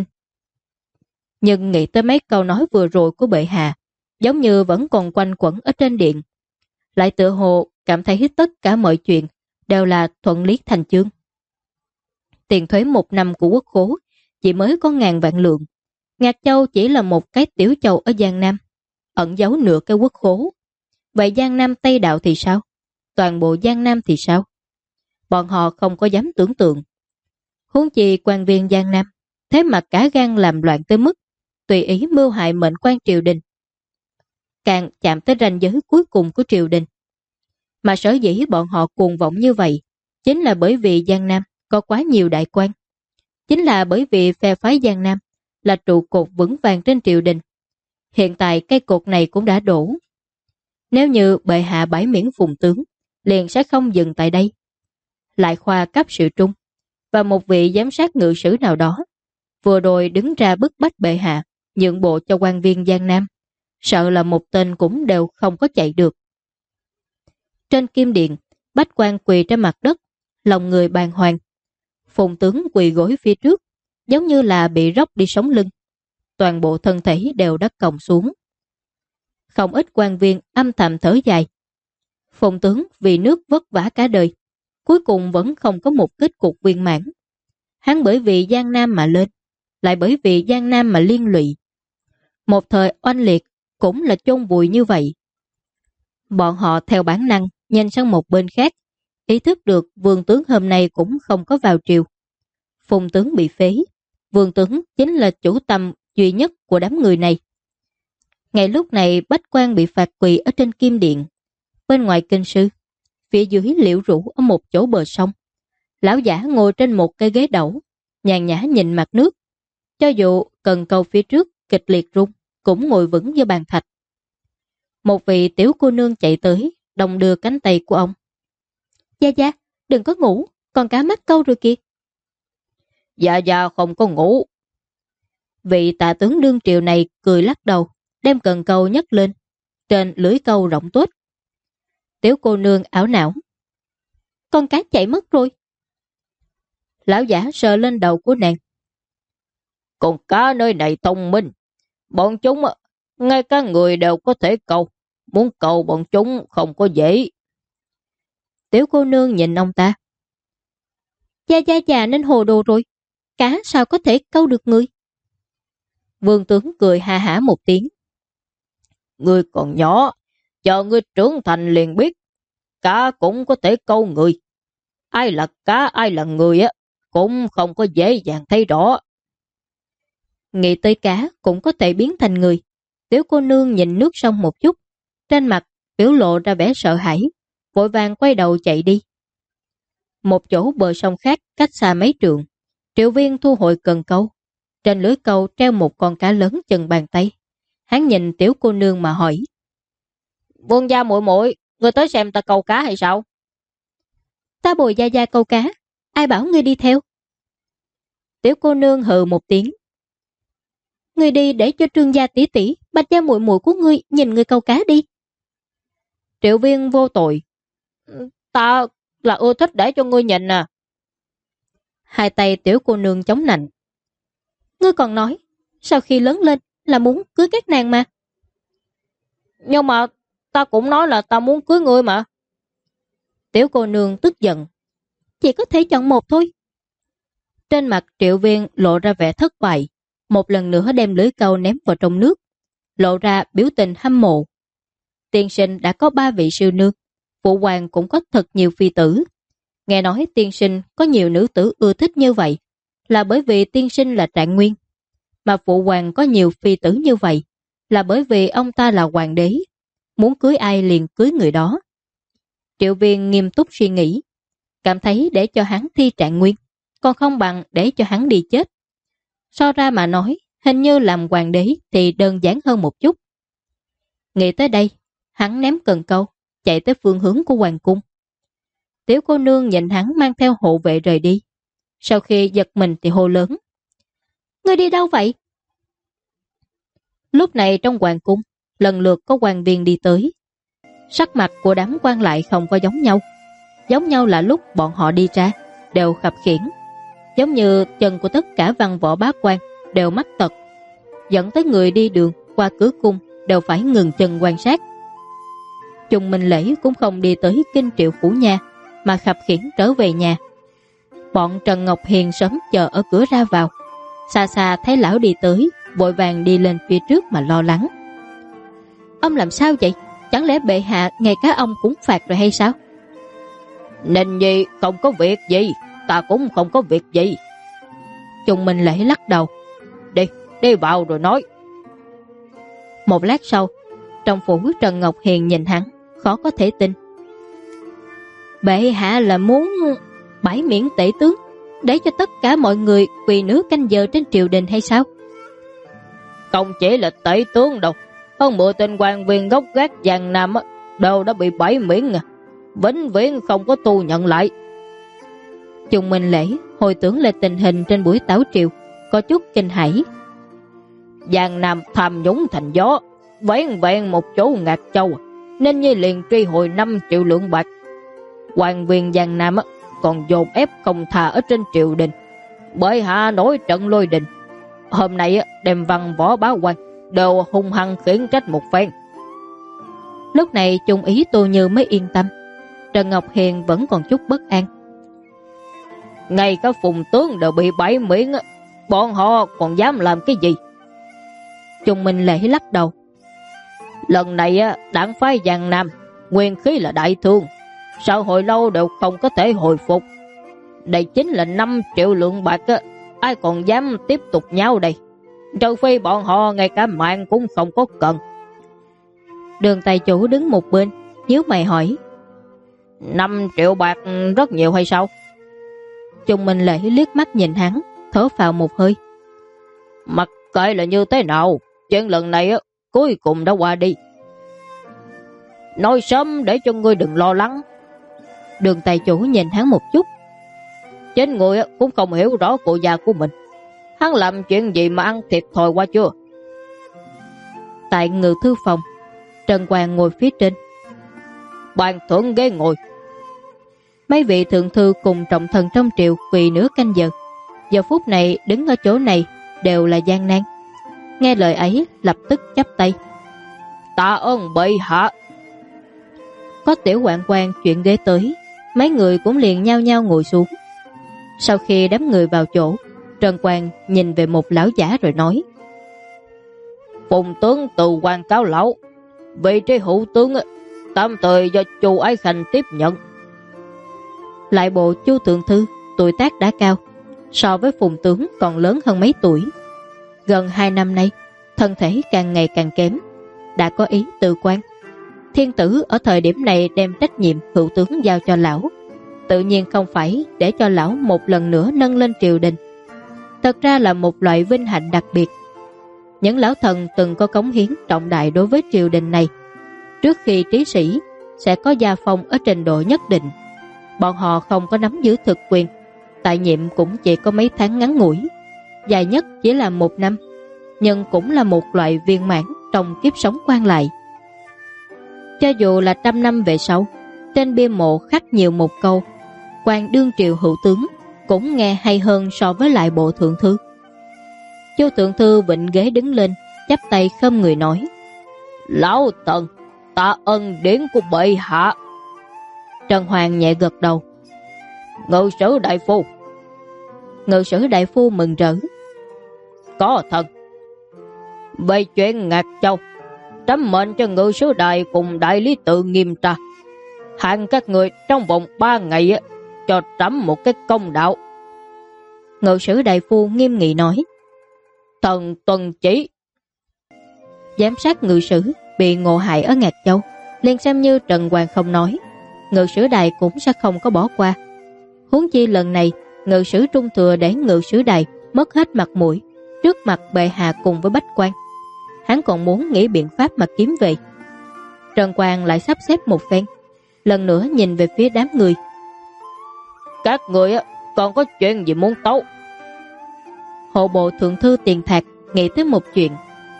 Nhưng nghĩ tới mấy câu nói vừa rồi của bệ hạ, giống như vẫn còn quanh quẩn ở trên điện, lại tựa hồ cảm thấy tất cả mọi chuyện đều là thuận lý thành chương. Tiền thuế 1 năm của quốc khố chỉ mới có 1000 vạn lượng. Ngạc Châu chỉ là một cái tiểu châu ở Giang Nam, ẩn giấu nửa cái quốc khố. Vậy Giang Nam Tây Đạo thì sao? Toàn bộ Giang Nam thì sao? Bọn họ không có dám tưởng tượng. Huống chi quan viên Giang Nam, thế mà cả gan làm loạn tới mức tùy ý mưu hại mệnh quan triều đình, càng chạm tới ranh giới cuối cùng của triều đình. Mà sở dĩ bọn họ cuồng vọng như vậy chính là bởi vì Giang Nam có quá nhiều đại quan, chính là bởi vì phe phái Giang Nam là trụ cột vững vàng trên triều đình. Hiện tại cây cột này cũng đã đổ. Nếu như bệ hạ bãi miễn Phùng tướng, liền sẽ không dừng tại đây. Lại khoa cấp sự trung và một vị giám sát ngự sử nào đó vừa rồi đứng ra bức bách bệ hạ nhượng bộ cho quan viên Giang Nam, sợ là một tên cũng đều không có chạy được. Trên kim điện, Bách Quan quỳ trên mặt đất, lòng người bàng hoàng. Phùng tướng quỳ gối phía trước, giống như là bị róc đi sống lưng. Toàn bộ thân thể đều đã còng xuống. Không ít quan viên âm thầm thở dài. Phùng tướng vì nước vất vả cả đời, cuối cùng vẫn không có một kết cục viên mãn. Hắn bởi vì Giang Nam mà lên, lại bởi vì Giang Nam mà liên lụy. Một thời oanh liệt cũng là chôn vùi như vậy. Bọn họ theo bản năng nhìn sang một bên khác, ý thức được Vương tướng hôm nay cũng không có vào triều. Phùng tướng bị phế, Vương tướng chính là chủ tâm duy nhất của đám người này. Ngay lúc này Bách Quan bị phạt quỳ ở trên Kim Điện. Bên ngoài kinh sư, phía dưới liễu rủ ở một chỗ bờ sông. Lão giả ngồi trên một cây ghế đẩu, nhàn nhã nhìn mặt nước. Cho dù cần cầu phía trước kịch liệt rung, cũng ngồi vững như bàn thạch. Một vị tiểu cô nương chạy tới, đồng đưa cánh tay của ông. Gia Gia, đừng có ngủ, còn cá mắc câu rồi kìa. Dạ dạ không có ngủ. Vị tạ tướng đương triều này cười lắc đầu, đem cần câu nhấc lên. Trên lưới câu rộng tốt. Tiểu cô nương ảo não. Con cá chạy mất rồi. Lão giả sờ lên đầu của nàng. Con cá nơi này thông minh. Bọn chúng, ngay cả người đều có thể câu. Muốn câu bọn chúng không có dễ. Tiểu cô nương nhìn ông ta. Gia Gia già nên hồ đồ rồi. Cá sao có thể câu được người? Vương tướng cười ha hả một tiếng. Người còn nhỏ, chờ người trưởng thành liền biết. Cá cũng có thể câu người. Ai là cá, ai là người á, cũng không có dễ dàng thấy rõ. Nghĩ tới cá cũng có thể biến thành người. Tiểu cô nương nhìn nước sông một chút, trên mặt biểu lộ ra vẻ sợ hãi, vội vàng quay đầu chạy đi. Một chỗ bờ sông khác cách xa mấy trượng, Triệu Viên thu hồi cần câu. Trên lưới câu treo một con cá lớn chừng bàn tay. Hắn nhìn tiểu cô nương mà hỏi. Vương gia muội muội, ngươi tới xem ta câu cá hay sao? Ta bồi Gia Gia câu cá, ai bảo ngươi đi theo? Tiểu cô nương hừ một tiếng. Ngươi đi để cho Trương gia tỷ tỷ, Bạch gia muội muội của ngươi nhìn ngươi câu cá đi. Triệu Viên vô tội. Ta là ưa thích để cho ngươi nhìn à. Hai tay tiểu cô nương chống nạnh. Ngươi còn nói, sau khi lớn lên là muốn cưới các nàng mà. Nhưng mà ta cũng nói là ta muốn cưới ngươi mà. Tiểu cô nương tức giận. Chỉ có thể chọn một thôi. Trên mặt Triệu Viên lộ ra vẻ thất bại. Một lần nữa đem lưới câu ném vào trong nước, lộ ra biểu tình hâm mộ. Tiên sinh đã có 3 vị sư nương, phụ hoàng cũng có thật nhiều phi tử. Nghe nói tiên sinh có nhiều nữ tử ưa thích như vậy, là bởi vì tiên sinh là Trạng Nguyên, mà phụ hoàng có nhiều phi tử như vậy, là bởi vì ông ta là hoàng đế, muốn cưới ai liền cưới người đó. Triệu Viên nghiêm túc suy nghĩ, cảm thấy để cho hắn thi Trạng Nguyên, còn không bằng để cho hắn đi chết. So ra mà nói, hình như làm hoàng đế thì đơn giản hơn một chút. Nghĩ tới đây, hắn ném cần câu, chạy tới phương hướng của hoàng cung. Tiểu cô nương nhìn hắn mang theo hộ vệ rời đi. Sau khi giật mình thì hô lớn. Ngươi đi đâu vậy? Lúc này trong hoàng cung, lần lượt có quan viên đi tới. Sắc mặt của đám quan lại không có giống nhau. Giống nhau là lúc bọn họ đi ra, đều khập khiễng. Giống như chân của tất cả văn võ bá quan đều mắc tật, dẫn tới người đi đường qua cửa cung đều phải ngừng chân quan sát. Trung Minh Lễ cũng không đi tới Kinh Triệu Phủ Nha, mà khập khiễng trở về nhà. Bọn Trần Ngọc Hiền sớm chờ ở cửa ra vào, xa xa thấy lão đi tới, vội vàng đi lên phía trước mà lo lắng. Ông làm sao vậy? Chẳng lẽ bệ hạ ngay cả ông cũng phạt rồi hay sao? Nên gì không có việc gì, ta cũng không có việc gì. Trung Minh Lễ lắc đầu. Đi vào rồi nói. Một lát sau, trong phủ Trần Ngọc Hiền nhìn hắn, khó có thể tin. Bệ hạ là muốn bãi miễn tể tướng, để cho tất cả mọi người quỳ nước canh giờ trên triều đình hay sao? Không chỉ là tể tướng đâu, hơn 10 tên quan viên gốc gác Giang Nam đều đã bị bãi miễn vĩnh viễn không có tu nhận lại. Trung Minh Lễ hồi tưởng lại tình hình trên buổi tảo triều, có chút kinh hãi. Giang Nam tham nhũng thành gió, vén vẹn một chỗ Ngạc Châu, nên như liền truy hồi 5 triệu lượng bạc. Quan viên Giang Nam còn dồn ép không thà ở trên triều đình, bởi hạ nổi trận lôi đình. Hôm nay đem văn võ bá quan đều hung hăng khiển trách một phen. Lúc này Trung ý Tô Như mới yên tâm. Trần Ngọc Hiền vẫn còn chút bất an. Ngay cả Phùng tướng đều bị bãi miễn, bọn họ còn dám làm cái gì? Trung Minh Lễ lắc đầu. Lần này đảng phái Giang Nam nguyên khí là đại thương, sau hồi lâu đều không có thể hồi phục. Đây chính là 5 triệu lượng bạc á, ai còn dám tiếp tục nhau đây? Trừ phi bọn họ ngay cả mạng cũng không có cần. Đường tài chủ đứng một bên, nhíu mày hỏi: 5 triệu bạc rất nhiều hay sao? Chung Minh Lễ liếc mắt nhìn hắn, thở phào một hơi: Mặc kệ là như thế nào, chuyện lần này á, cuối cùng đã qua đi. Nói sớm để cho ngươi đừng lo lắng. Đường tài chủ nhìn hắn một chút: Chính người cũng không hiểu rõ cụ già của mình, hắn làm chuyện gì mà ăn thiệt thòi qua chưa? Tại ngự thư phòng, Trần Quang ngồi phía trên, bàn thưởng ghế ngồi. mấy vị thượng thư cùng trọng thần trong triều quỳ nửa canh giờ. Giờ phút này đứng ở chỗ này đều là gian nan. Nghe lời ấy lập tức chắp tay: Tạ ơn bệ hạ. Có tiểu hoạn quan chuyện ghế tới, mấy người cũng liền nhao nhao ngồi xuống. Sau khi đám người vào chỗ, Trần Quang nhìn về một lão giả rồi nói: Phùng tướng từ quan cáo lão, vị trí hữu tướng tạm thời do Chu Ái Khanh tiếp nhận. Lại bộ Chu thượng thư tuổi tác đã cao, so với Phùng tướng còn lớn hơn mấy tuổi. Gần 2 năm nay, thân thể càng ngày càng kém, đã có ý tự quan. Thiên tử ở thời điểm này đem trách nhiệm hữu tướng giao cho lão, tự nhiên không phải để cho lão một lần nữa nâng lên triều đình. Thật ra là một loại vinh hạnh đặc biệt. Những lão thần từng có cống hiến trọng đại đối với triều đình này, trước khi trí sĩ sẽ có gia phong ở trình độ nhất định. Bọn họ không có nắm giữ thực quyền, tại nhiệm cũng chỉ có mấy tháng ngắn ngủi, dài nhất chỉ là 1 năm, nhưng cũng là một loại viên mãn trong kiếp sống quan lại. Cho dù là 100 năm về sau, trên bia mộ khắc nhiều một câu quan đương triều hữu tướng, cũng nghe hay hơn so với lại bộ thượng thư. Chu thượng thư vịnh ghế đứng lên, chắp tay khom người nói: Lão Tần, tạ ơn điển của bệ hạ. Trần Hoàng nhẹ gật đầu: Ngự sử đại phu. Ngự sử đại phu mừng rỡ: Có thật. Về chuyện Ngạc Châu, trẫm mệnh cho ngự sử đại cùng đại lý tự nghiêm tra, hạn các người trong vòng 3 ngày cho trẫm một cái công đạo. Ngự sử đại phu nghiêm nghị nói: Thần tuân chỉ. Giám sát ngự sử bị ngộ hại ở Ngạc Châu, liền xem như Trần Hoàng không nói, ngự sử đài cũng sẽ không có bỏ qua. Huống chi lần này ngự sử trung thừa để ngự sử đài mất hết mặt mũi trước mặt bệ hạ cùng với bách quan, hắn còn muốn nghĩ biện pháp mà kiếm về. Trần Quang lại sắp xếp một phen, lần nữa nhìn về phía đám người: Các người còn có chuyện gì muốn tấu? Hộ bộ thượng thư Tiền Thạc nghĩ tới một chuyện: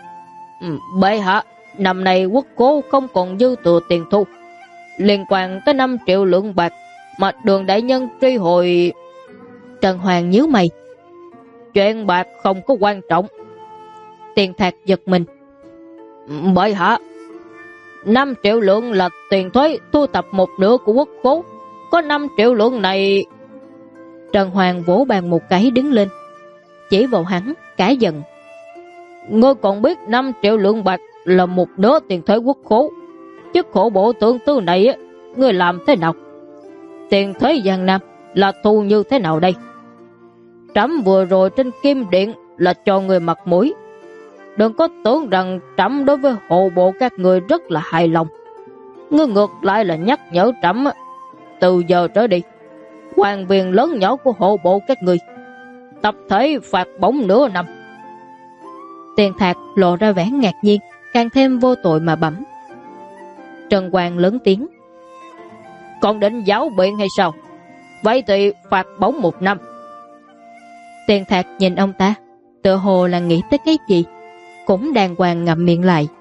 Bệ hạ, năm nay quốc cố không còn dư thừa tiền thu, liên quan tới 5 triệu lượng bạc mà Đường đại nhân truy hồi. Trần Hoàng nhíu mày: Chuyện bạc không có quan trọng. Tiền Thạc giật mình: Bệ hạ, 5 triệu lượng là tiền thuế thu tập một nửa của quốc cố, có 5 triệu lượng này. Trần Hoàng vỗ bàn một cái đứng lên, chỉ vào hắn cả giận: Ngươi còn biết 5 triệu lượng bạc là một nửa tiền thuế quốc khố, chức khổ bộ tướng tư này ngươi làm thế nào? Tiền thuế Giang Nam là thu như thế nào đây? Trẫm vừa rồi trên Kim Điện là cho người mặt mũi, đừng có tưởng rằng trẫm đối với hộ bộ các người rất là hài lòng. Ngươi ngược lại là nhắc nhở trẫm, từ giờ trở đi, quan viên lớn nhỏ của hộ bộ các người tập thể phạt bổng nửa năm. Tiền Thạc lộ ra vẻ ngạc nhiên, càng thêm vô tội mà bẩm. Trần Quang lớn tiếng: Còn định giáo biện hay sao? Vậy thì phạt bổng 1 năm. Tiền Thạc nhìn ông ta, tựa hồ là nghĩ tới cái gì, cũng đàng hoàng ngậm miệng lại.